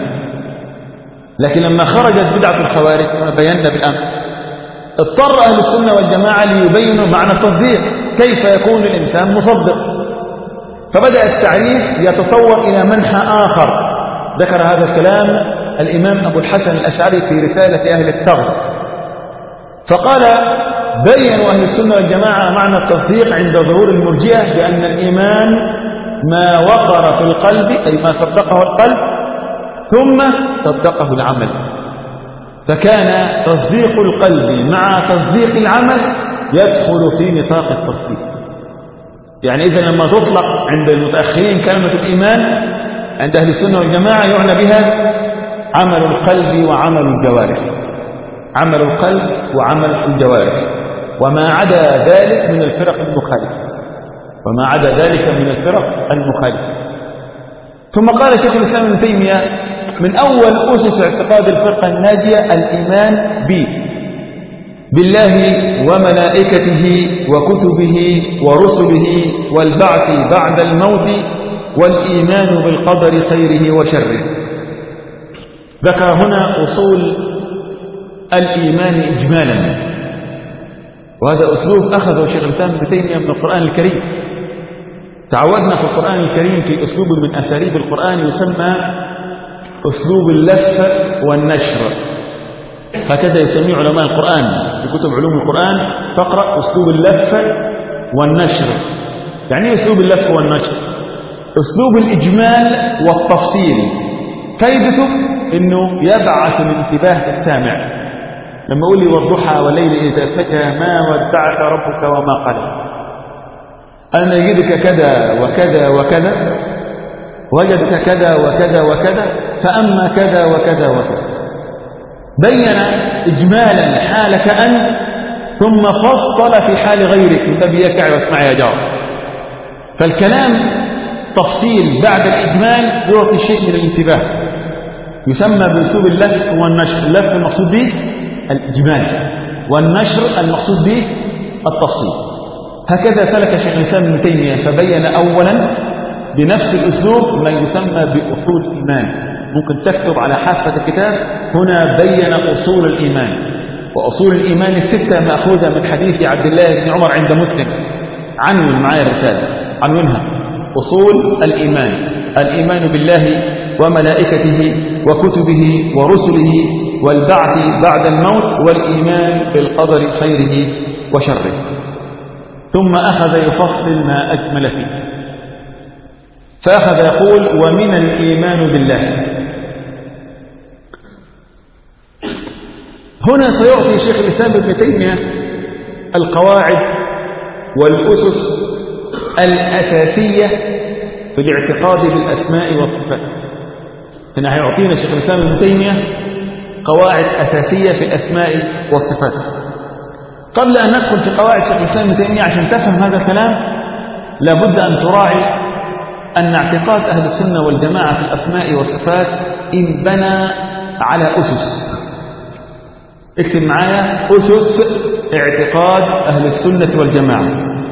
لكن لما خرجت بدعة الخوارج كما بينا بالأمس، اضطر أهل السنة والجماعة ليبينوا معنى التصديق، كيف يكون الإنسان مصدق. فبدأ التعريف يتطور إلى منحى آخر. ذكر هذا الكلام الإمام أبو الحسن الأشعري في رسالة أهل الثغر، فقال: بيّنوا أهل السنة والجماعة معنى التصديق عند ظهور المرجئة بأن الإيمان ما وقر في القلب، أي ما صدقه القلب ثم صدقه العمل. فكان تصديق القلب مع تصديق العمل يدخل في نطاق التصديق. يعني إذا لما تطلق عند المتأخرين كلمة الإيمان، عند أهل السنة والجماعة يعنى بها عمل القلب وعمل الجوارح، عمل القلب وعمل الجوارح، وما عدا ذلك من الفرق المخالفة، وما عدا ذلك من الفرق المخالفة. ثم قال شيخ الإسلام ابن تيمية: من أول أسس اعتقاد الفرقة الناجية الإيمان به بالله وملائكته وكتبه ورسله والبعث بعد الموت والإيمان بالقدر خيره وشره. ذكر هنا أصول الإيمان إجمالا، وهذا أسلوب أخذه شيخ الإسلام ابن تيمية من القرآن الكريم. تعودنا في القرآن الكريم في أسلوب من أساليب القرآن يسمى أسلوب اللف والنشر، هكذا يسميه علماء القرآن في كتب علوم القرآن. تقرأ أسلوب اللف والنشر. يعني إيه أسلوب اللف والنشر؟ أسلوب الإجمال والتفصيل، فائدته أنه يبعث الانتباه السامع. لما أقول لي والضحى والليل إذا سجى ما ودعك ربك وما قلى، أنا يجدك كذا وكذا وكذا، وجدك كذا وكذا وكذا، فأما كذا وكذا وكذا. بين إجمالا حالك أنت ثم فصل في حال غيرك من باب يا كعب واسمع يا جار. فالكلام تفصيل بعد الإجمال يعطي شيء من الانتباه، يسمى بأسلوب اللف والنشر. اللف المقصود به الإجمال، والنشر المقصود به التفصيل. هكذا سلك شيخ الإسلام ابن تيمية، فبين أولا بنفس الأسلوب ما يسمى بأصول الإيمان. ممكن تكتب على حافة الكتاب هنا بين أصول الإيمان، وأصول الإيمان الستة مأخوذة من حديث عبد الله بن عمر عند مسلم. عنون معايا الرسالة، عنونها أصول الإيمان: الإيمان بالله وملائكته وكتبه ورسله والبعث بعد الموت والإيمان بالقدر خيره وشره. ثم أخذ يفصل ما أجمل فيه، فأخذ يقول: ومن الإيمان بالله. هنا سيعطي شيخ الإسلام ابن تيمية القواعد والأسس الأساسية في الاعتقاد بالأسماء والصفات. هنا هيعطينا شيخ الإسلام ابن تيمية قواعد أساسية في الأسماء والصفات. قبل أن ندخل في قواعد شيخ الإسلام ابن تيمية عشان تفهم هذا الكلام لابد أن تراعي أن اعتقاد أهل السنة والجماعة في الأسماء والصفات انبنى على أسس. اكتب معايا: أسس اعتقاد أهل السنة والجماعة.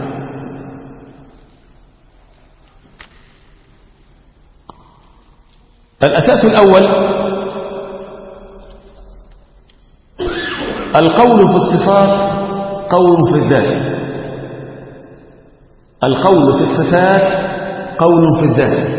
الأساس الأول القول في الصفات قول في الذات. القول في الصفات قول في الذات.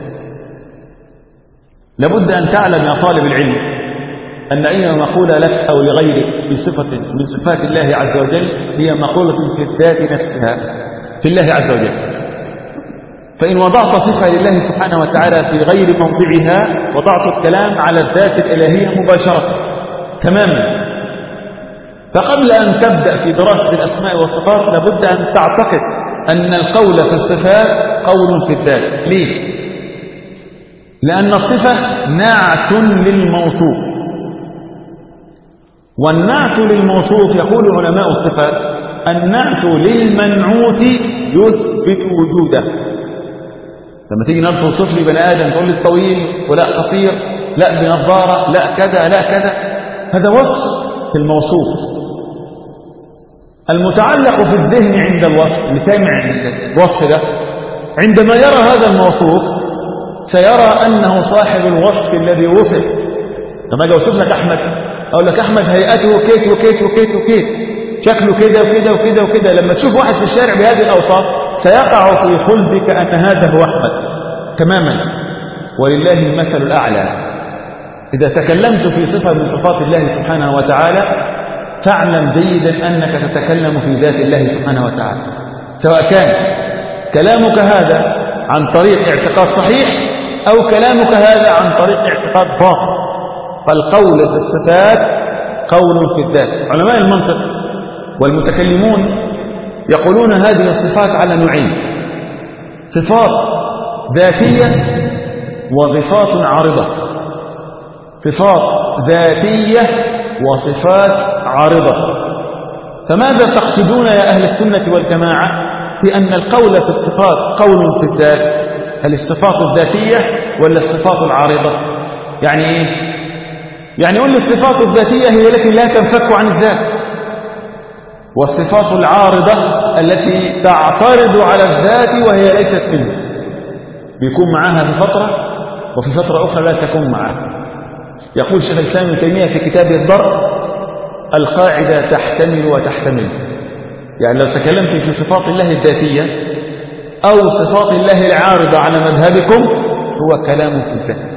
لابد أن تعلم يا طالب العلم أن أي مقولة لك أو لغيرك بصفة من صفات الله عز وجل هي مقولة في الذات نفسها في الله عز وجل. فإن وضعت صفة لله سبحانه وتعالى في غير موضعها وضعت الكلام على الذات الإلهية مباشرة تماما. فقبل أن تبدأ في دراسة الأسماء والصفات لابد أن تعتقد أن القول في الصفات قول في الذات. ليه؟ لأن الصفة نعت للموصوف، والنعت للموصوف يقول علماء الصفات النعت للمنعوت يثبت وجوده. لما تيجي نعرف توصف لي بني آدم تقول لي طويل ولا قصير، لا بنظارة، لا كذا لا كذا، هذا وصف في الموصوف. المتعلق في الذهن عند الوصف اللي سامع الوصف ده عندما يرى هذا الموصوف سيرى أنه صاحب الوصف الذي وصف. لما أجي أوصف لك أحمد أقول لك أحمد هيئته كيت وكيت وكيت وكيت، شكله كده وكده وكده وكده. لما تشوف واحد في الشارع بهذه الأوصاف سيقع في خلدك أن هذا هو أحمد تماما. ولله المثل الأعلى. إذا تكلمت في صفة من صفات الله سبحانه وتعالى فاعلم جيدا أنك تتكلم في ذات الله سبحانه وتعالى، سواء كان كلامك هذا عن طريق اعتقاد صحيح أو كلامك هذا عن طريق اعتقاد باطل. فالقول في الصفات قول في الذات. علماء المنطق والمتكلمون يقولون هذه الصفات على نوعين: صفات ذاتية وصفات عارضة. صفات ذاتية وصفات عارضة. فماذا تقصدون يا أهل السنة والجماعة في أن القول في الصفات قول في الذات؟ هل الصفات الذاتية ولا الصفات العارضة؟ يعني إيه؟ يعني يقول الصفات الذاتية هي التي لا تنفك عن الذات، والصفات العارضة التي تعترض على الذات وهي ليست منه، بيكون معها في فترة وفي فترة أخرى لا تكون معها. يقول شيخ الإسلام ابن تيمية في كتابه الضر: القاعدة تحتمل وتحتمل. يعني لو تكلمت في صفات الله الذاتية أو صفات الله العارضة على مذهبكم هو كلام في الذات.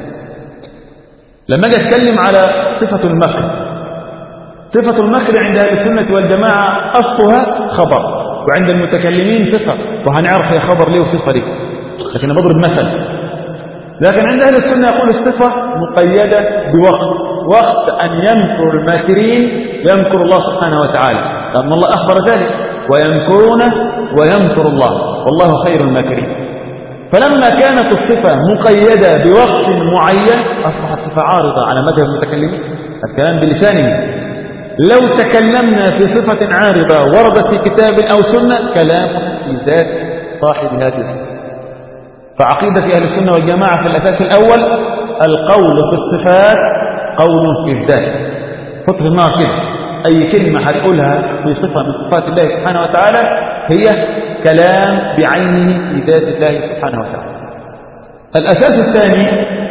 لما أجي أتكلم على صفة المكر، صفة المكر عند أهل السنة والجماعة أصلها خبر، وعند المتكلمين صفة، وهنعرف هي خبر ليه وصفة ليه، لكن بضرب مثل. لكن عند أهل السنة يقول الصفة مقيدة بوقت، وقت أن يمكر الماكرين يمكر الله سبحانه وتعالى، لأن الله أخبر ذلك: ويمكرون ويمكر الله والله خير الماكرين. فلما كانت الصفة مقيدة بوقت معين أصبحت صفة عارضة على مذهب المتكلمين. الكلام بلسانه. لو تكلمنا في صفة عارضة وردت في كتاب أو سنة كلام في ذات صاحب هذه الصفة. فعقيدة أهل السنة والجماعة في الأساس الأول القول في الصفات قول في الذات. حط في النار كده أي كلمة هتقولها في صفة من صفات الله سبحانه وتعالى هي كلام بعينه في ذات الله سبحانه وتعالى. الأساس الثاني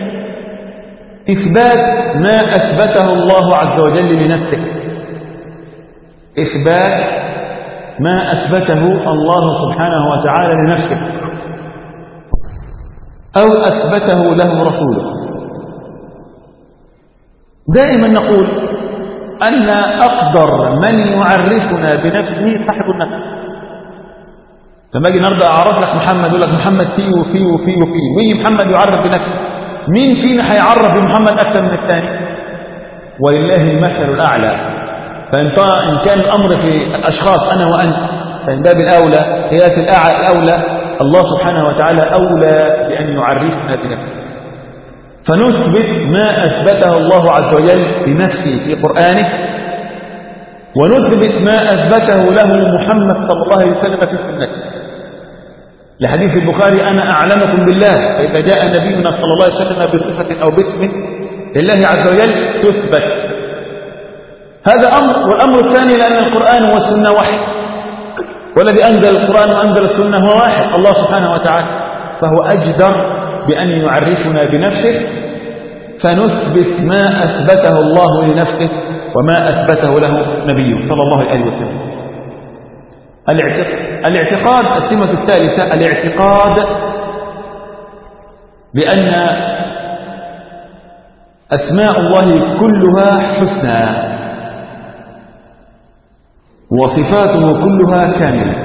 إثبات ما أثبته الله عز وجل لنفسه. إثبات ما أثبته الله سبحانه وتعالى لنفسه أو أثبته له رسوله. دائما نقول أن أقدر من يعرفنا بنفسه صاحب النفس. لما أجي النهارده أعرف لك محمد يقول لك محمد فيه وفيه وفيه وفيه، ويجي محمد يعرف بنفسه، مين فينا هيعرف بمحمد أكثر من الثاني؟ ولله المثل الأعلى. فإن كان الأمر في الأشخاص أنا وأنت فإن باب الأولى قياس الأولى الله سبحانه وتعالى أولى بأن يعرفنا بنفسه. فنثبت ما أثبته الله عز وجل بنفسه في قرآنه، ونثبت ما أثبته له محمد صلى الله عليه وسلم في سنته. لحديث البخاري أنا أعلمكم بالله، فإذا جاء نبينا صلى الله عليه وسلم بصفة أو باسم لله عز وجل تثبت. هذا أمر. والأمر الثاني لأن القرآن والسنة واحد، والذي أنزل القرآن وأنزل السنة هو واحد الله سبحانه وتعالى، فهو أجدر بأن يعرفنا بنفسه. فنثبت ما أثبته الله لنفسه وما أثبته له نبيه صلى الله عليه وسلم. الاعتقاد السمة الثالثة الاعتقاد بأن أسماء الله كلها حسنى وصفاته كلها كاملة.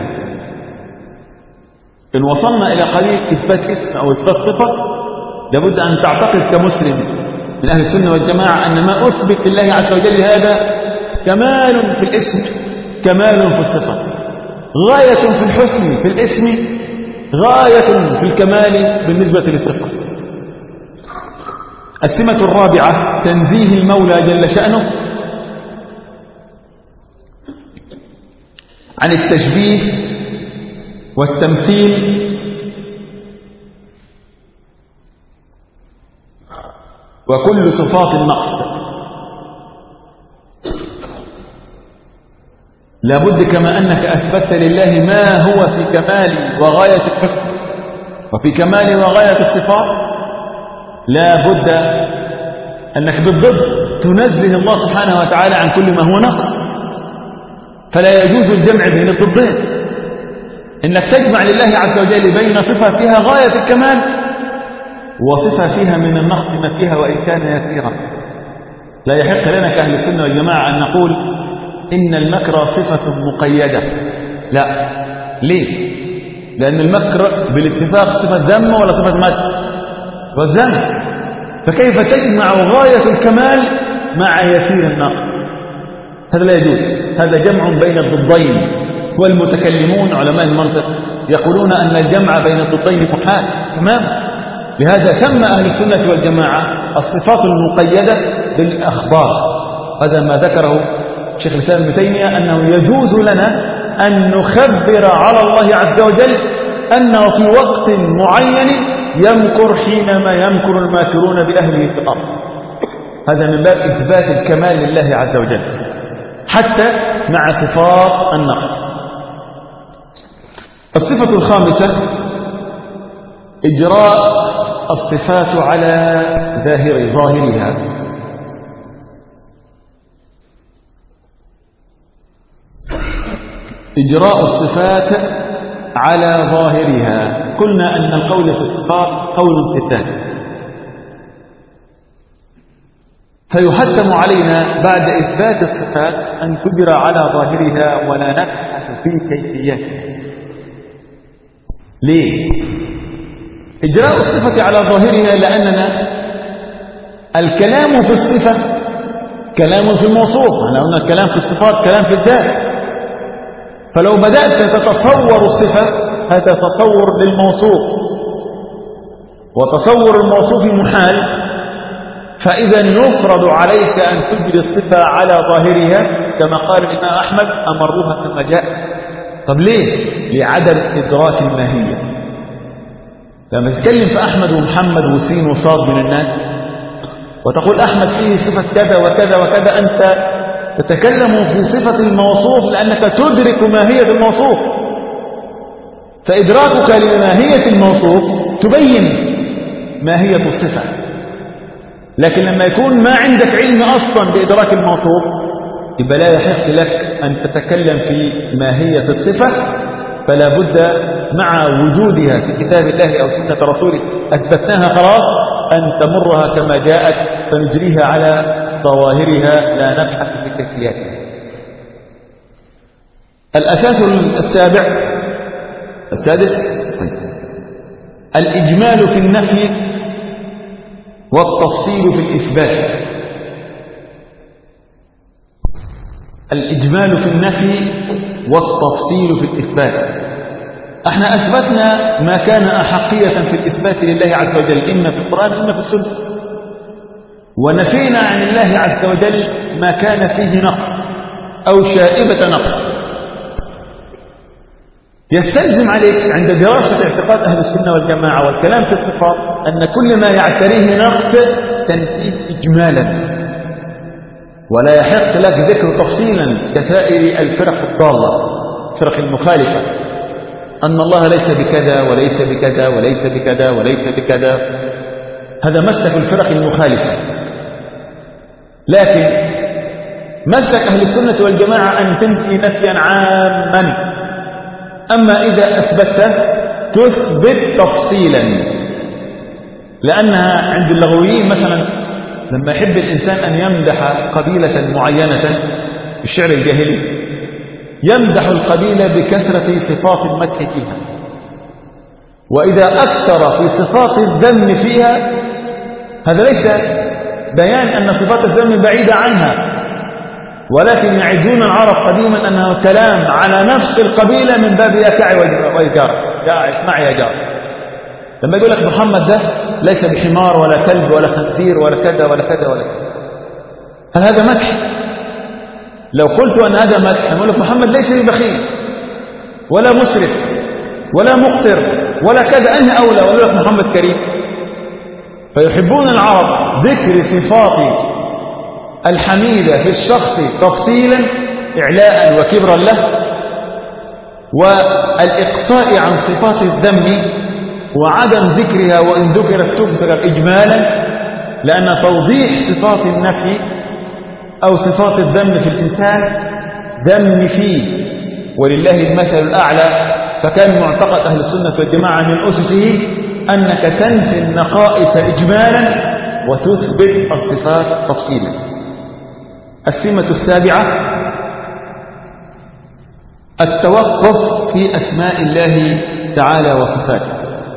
إن وصلنا إلى قضية إثبات اسم أو إثبات صفة لابد أن تعتقد كمسلم من أهل السنة والجماعة أن ما أثبت لله عز وجل هذا كمال في الاسم كمال في الصفة، غاية في الحسن في الاسم، غاية في الكمال بالنسبة للصفة. السمة الرابعة تنزيه المولى جل شأنه عن التشبيه والتمثيل وكل صفات النقص. لابد كما أنك أثبت لله ما هو في كمال وغاية الحسن وفي كمال وغاية الصفات، لابد أنك بالضبط تنزه الله سبحانه وتعالى عن كل ما هو نقص. فلا يجوز الجمع بين الضدين، إنك تجمع لله عز وجل بين صفة فيها غاية الكمال وصفة فيها من النقص ما فيها وإن كان يسيرا. لا يحق لنا كأهل السنة والجماعة أن نقول إن المكر صفة مقيدة. لا. ليه؟ لأن المكر بالاتفاق صفة ذم ولا صفة مدح؟ صفة ذم. فكيف تجمع غاية الكمال مع يسير النقص؟ هذا لا يجوز. هذا جمع بين الضدين. والمتكلمون علماء المنطق يقولون أن الجمع بين الضدين محال تمام. لهذا سمى أهل السنة والجماعة الصفات المقيدة بالأخبار. هذا ما ذكره شيخ الإسلام ابن تيمية أنه يجوز لنا أن نخبر على الله عز وجل أنه في وقت معين يمكر حينما يمكر الماكرون بأهله في الأرض. هذا من باب إثبات الكمال لله عز وجل حتى مع صفات النقص. الصفة الخامسة إجراء الصفات على ظاهر ظاهرها. إجراء الصفات على ظاهرها. قلنا أن القول في الصفات قول في الذات، فيحتم علينا بعد إثبات الصفات أن تجرى على ظاهرها ولا نبحث في كيفيتها. ليه؟ إجراء الصفة على ظاهرها لأننا الكلام في الصفة كلام في الموصوف. احنا قلنا الكلام في الصفات كلام في الذات. فلو بدأت تتصور الصفة هذا تصور للموصوف، وتصور الموصوف محال، فإذا يفرض عليك أن تجري الصفة على ظاهرها كما قال الإمام أحمد أمروها كما جاءت. طب ليه؟ لعدم إدراك الماهية. لما تتكلم في أحمد ومحمد وسين وصاد من الناس وتقول أحمد فيه صفة كذا وكذا وكذا، أنت تتكلم في صفة الموصوف لأنك تدرك ماهية الموصوف، فإدراكك لماهية الموصوف تبين ماهية الصفة. لكن لما يكون ما عندك علم أصلا بإدراك الموصوف يبقى لا يحق لك أن تتكلم في ماهية الصفة، فلا بد مع وجودها في كتاب الله أو سنة رسوله أثبتناها خلاص أن تمرها كما جاءت فنجريها على ظواهرها لا نبحث في كيفياتها. الأساس السابع السادس الإجمال في النفي والتفصيل في الإثبات. الإجمال في النفي والتفصيل في الإثبات. احنا أثبتنا ما كان أحقية في الإثبات لله عز وجل إما في القرآن إما في السنة، ونفينا عن الله عز وجل ما كان فيه نقص أو شائبة نقص. يستلزم عليك عند دراسة اعتقاد أهل السنة والجماعة والكلام في الصفات أن كل ما يعتريه نقص تنفيه إجمالا، ولا يحق لك ذكر تفصيلا كسائر الفرق الضالة الفرق المخالفة أن الله ليس بكذا وليس بكذا وليس بكذا وليس بكذا. هذا مسلك الفرق المخالفة. لكن مسلك أهل السنة والجماعة أن تنفي نفيا عاما، أما إذا أثبته تثبت تفصيلا، لأنها عند اللغويين مثلا لما يحب الإنسان أن يمدح قبيلة معينة في الشعر الجاهلي يمدح القبيلة بكثرة صفات المدح فيها، وإذا أكثر في صفات الذم فيها هذا ليس بيان أن صفات الذم بعيدة عنها، ولكن يعدون العرب قديما أنه كلام على نفس القبيلة من باب يكع ويجار. يا اسمع يا جار، لما يقول لك محمد ده ليس بحمار ولا كلب ولا خنزير ولا كذا ولا كذا ولا كذا، هل هذا مدح؟ لو قلت أن هذا مدح نقول لك محمد ليس ببخيل ولا مسرف ولا مقتر ولا كذا، أنهي أولى؟ ولا لك محمد كريم. فيحبون العرب ذكر صفات الحميدة في الشخص تفصيلا إعلاء وكبرا له، والإقصاء عن صفات الذم وعدم ذكرها وإن ذكرت تذكر إجمالا، لأن توضيح صفات النفي أو صفات الذم في الإنسان ذم فيه ولله المثل الأعلى. فكان معتقد أهل السنة والجماعة من أسسه أنك تنفي النقائص إجمالا وتثبت الصفات تفصيلا. السمة السابعة التوقف في أسماء الله تعالى وصفاته.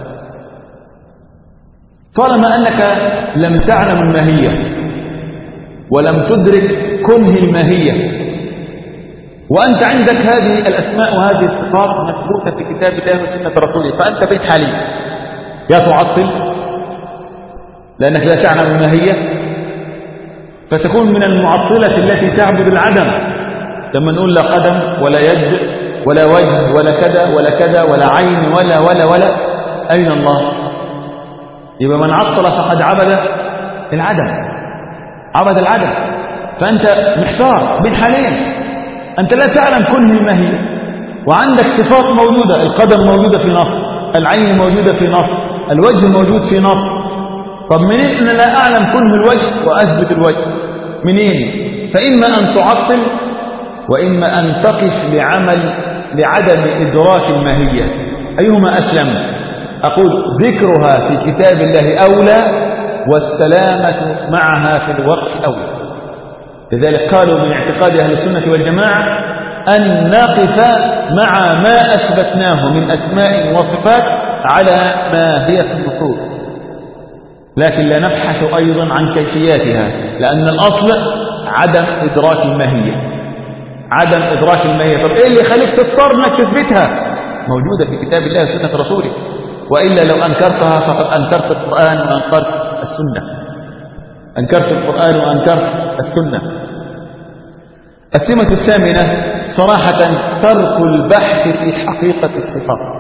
طالما أنك لم تعلم الماهية ولم تدرك كنه الماهية وأنت عندك هذه الأسماء وهذه الصفات مثبوتة في كتاب الله وسنة رسوله، فأنت بين حالين: يا تعطل لأنك لا تعلم الماهية فتكون من المعطلة التي تعبد العدم، لما نقول لا قدم ولا يد ولا وجه ولا كذا ولا كذا ولا عين ولا ولا ولا أين الله؟ يبقى من عطل فقد عبد العدم عبد العدم. فأنت محتار بين حالين، أنت لا تعلم كنه الماهية وعندك صفات موجودة، القدم موجودة في نص، العين موجودة في نص، الوجه موجود في نص. طب منين أنا لا أعلم كنه الوجه وأثبت الوجه؟ منين؟ فإما أن تعطل وإما أن تقف لعمل لعدم إدراك الماهية. أيهما أسلم؟ أقول ذكرها في كتاب الله أولى والسلامة معها في الوقف أولى. لذلك قالوا من اعتقاد أهل السنة والجماعة أن نقف مع ما أثبتناه من أسماء وصفات على ما هي في النصوص، لكن لا نبحث أيضا عن كيفياتها، لأن الأصل عدم إدراك الماهية. عدم إدراك الماهية. طب إيه اللي يخليك تضطر أنك تثبتها؟ موجودة في كتاب الله وسنة رسوله، وإلا لو أنكرتها فقد أنكرت القرآن وأنكرت السنة. أنكرت القرآن وأنكرت السنة. السمة الثامنة صراحة ترك البحث في حقيقة الصفات.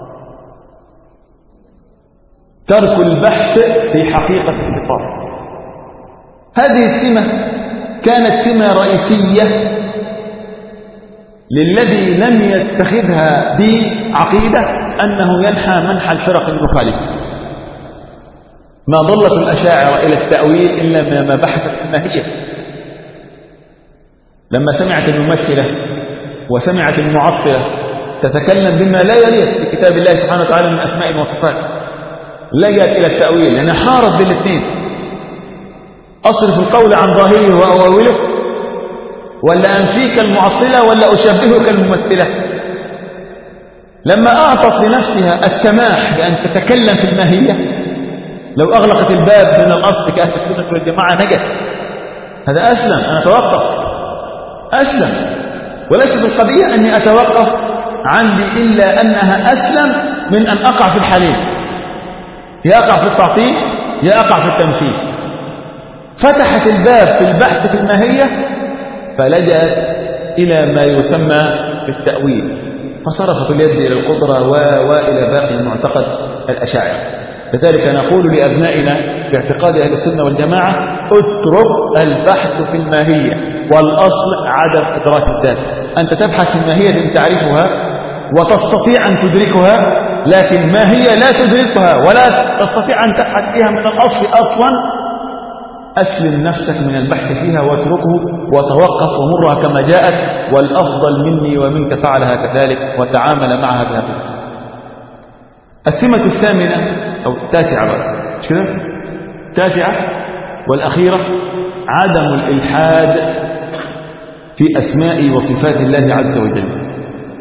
ترك البحث في حقيقة الصفات. هذه السمة كانت سمة رئيسية للذي لم يتخذها دين عقيدة، أنه ينحى منحى الفرق المخالفة. ما ضلت الأشاعرة إلى التأويل إلا ما بحثت في الماهية. لما سمعت الممثلة وسمعت المعطلة تتكلم بما لا يليق في كتاب الله سبحانه وتعالى من أسماء وصفات، لجأت إلى التأويل لأنها حارت بين الاثنين. أصرف القول عن ظاهره وأؤوله، ولا أنفيك المعطلة، ولا أشبهك الممثلة. لما أعطت لنفسها السماح بأن تتكلم في الماهية، لو أغلقت الباب من الأصل كأهل السنة والجماعة نجت. هذا أسلم، أنا أتوقف أسلم، وليست القضية أني أتوقف عندي إلا أنها أسلم من أن أقع في الحليل، يا أقع في التعطيل يا أقع في التمثيل. فتحت الباب في البحث في الماهية، فلجأت إلى ما يسمى بالتأويل، فصرفت اليد إلى القدرة وإلى باقي المعتقد الأشاعرة. لذلك نقول لأبنائنا باعتقاد أهل السنة والجماعة: اترك البحث في الماهية، والأصل عدم إدراك الذات. أنت تبحث في الماهية تعرفها وتستطيع أن تدركها، لكن ما هي لا تدركها ولا تستطيع أن تبحث فيها من الأصل أصلا. أسلم نفسك من البحث فيها واتركه وتوقف ومرها كما جاءت، والأفضل مني ومنك فعلها كذلك وتعامل معها بهذا. السمة الثامنة أو التاسعة بقى، مش كده؟ التاسعة والأخيرة عدم الإلحاد في أسماء وصفات الله عز وجل.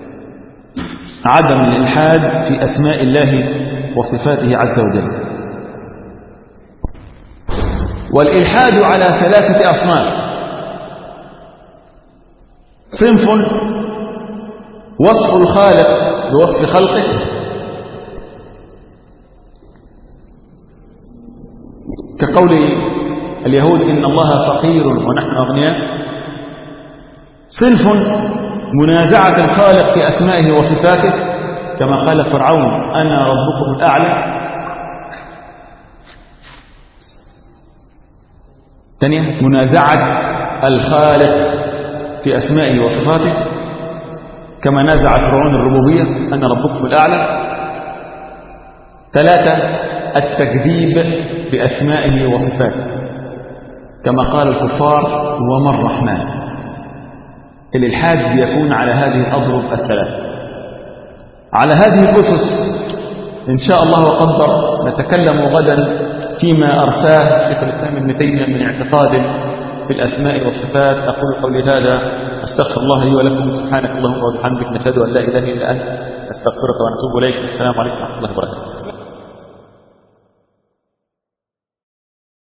عدم الإلحاد في أسماء الله وصفاته عز وجل. والإلحاد على ثلاثة أصناف: صنف وصف الخالق بوصف خلقه، كقول اليهود إن الله فقير ونحن أغنياء. صنف منازعة الخالق في أسمائه وصفاته، كما قال فرعون أنا ربكم الأعلى. ثانيا منازعة الخالق في أسمائه وصفاته، كما نازع فرعون الربوبية أنا ربكم الأعلى. ثلاثة التكذيب بأسمائه وصفاته، كما قال الكفار وما الرحمن. الإلحاد يكون على هذه الأضرب الثلاثة. على هذه الأسس إن شاء الله وقدر نتكلم غدا فيما أرساه شيخ الإسلام ابن تيمية من اعتقاد في الأسماء والصفات. أقول قولي هذا، أستغفر الله لي ولكم، سبحانك اللهم وبحمدك، نشهد أن لا إله إلا أنت، أستغفرك ونتوب إليك. السلام عليكم ورحمة الله وبركاته.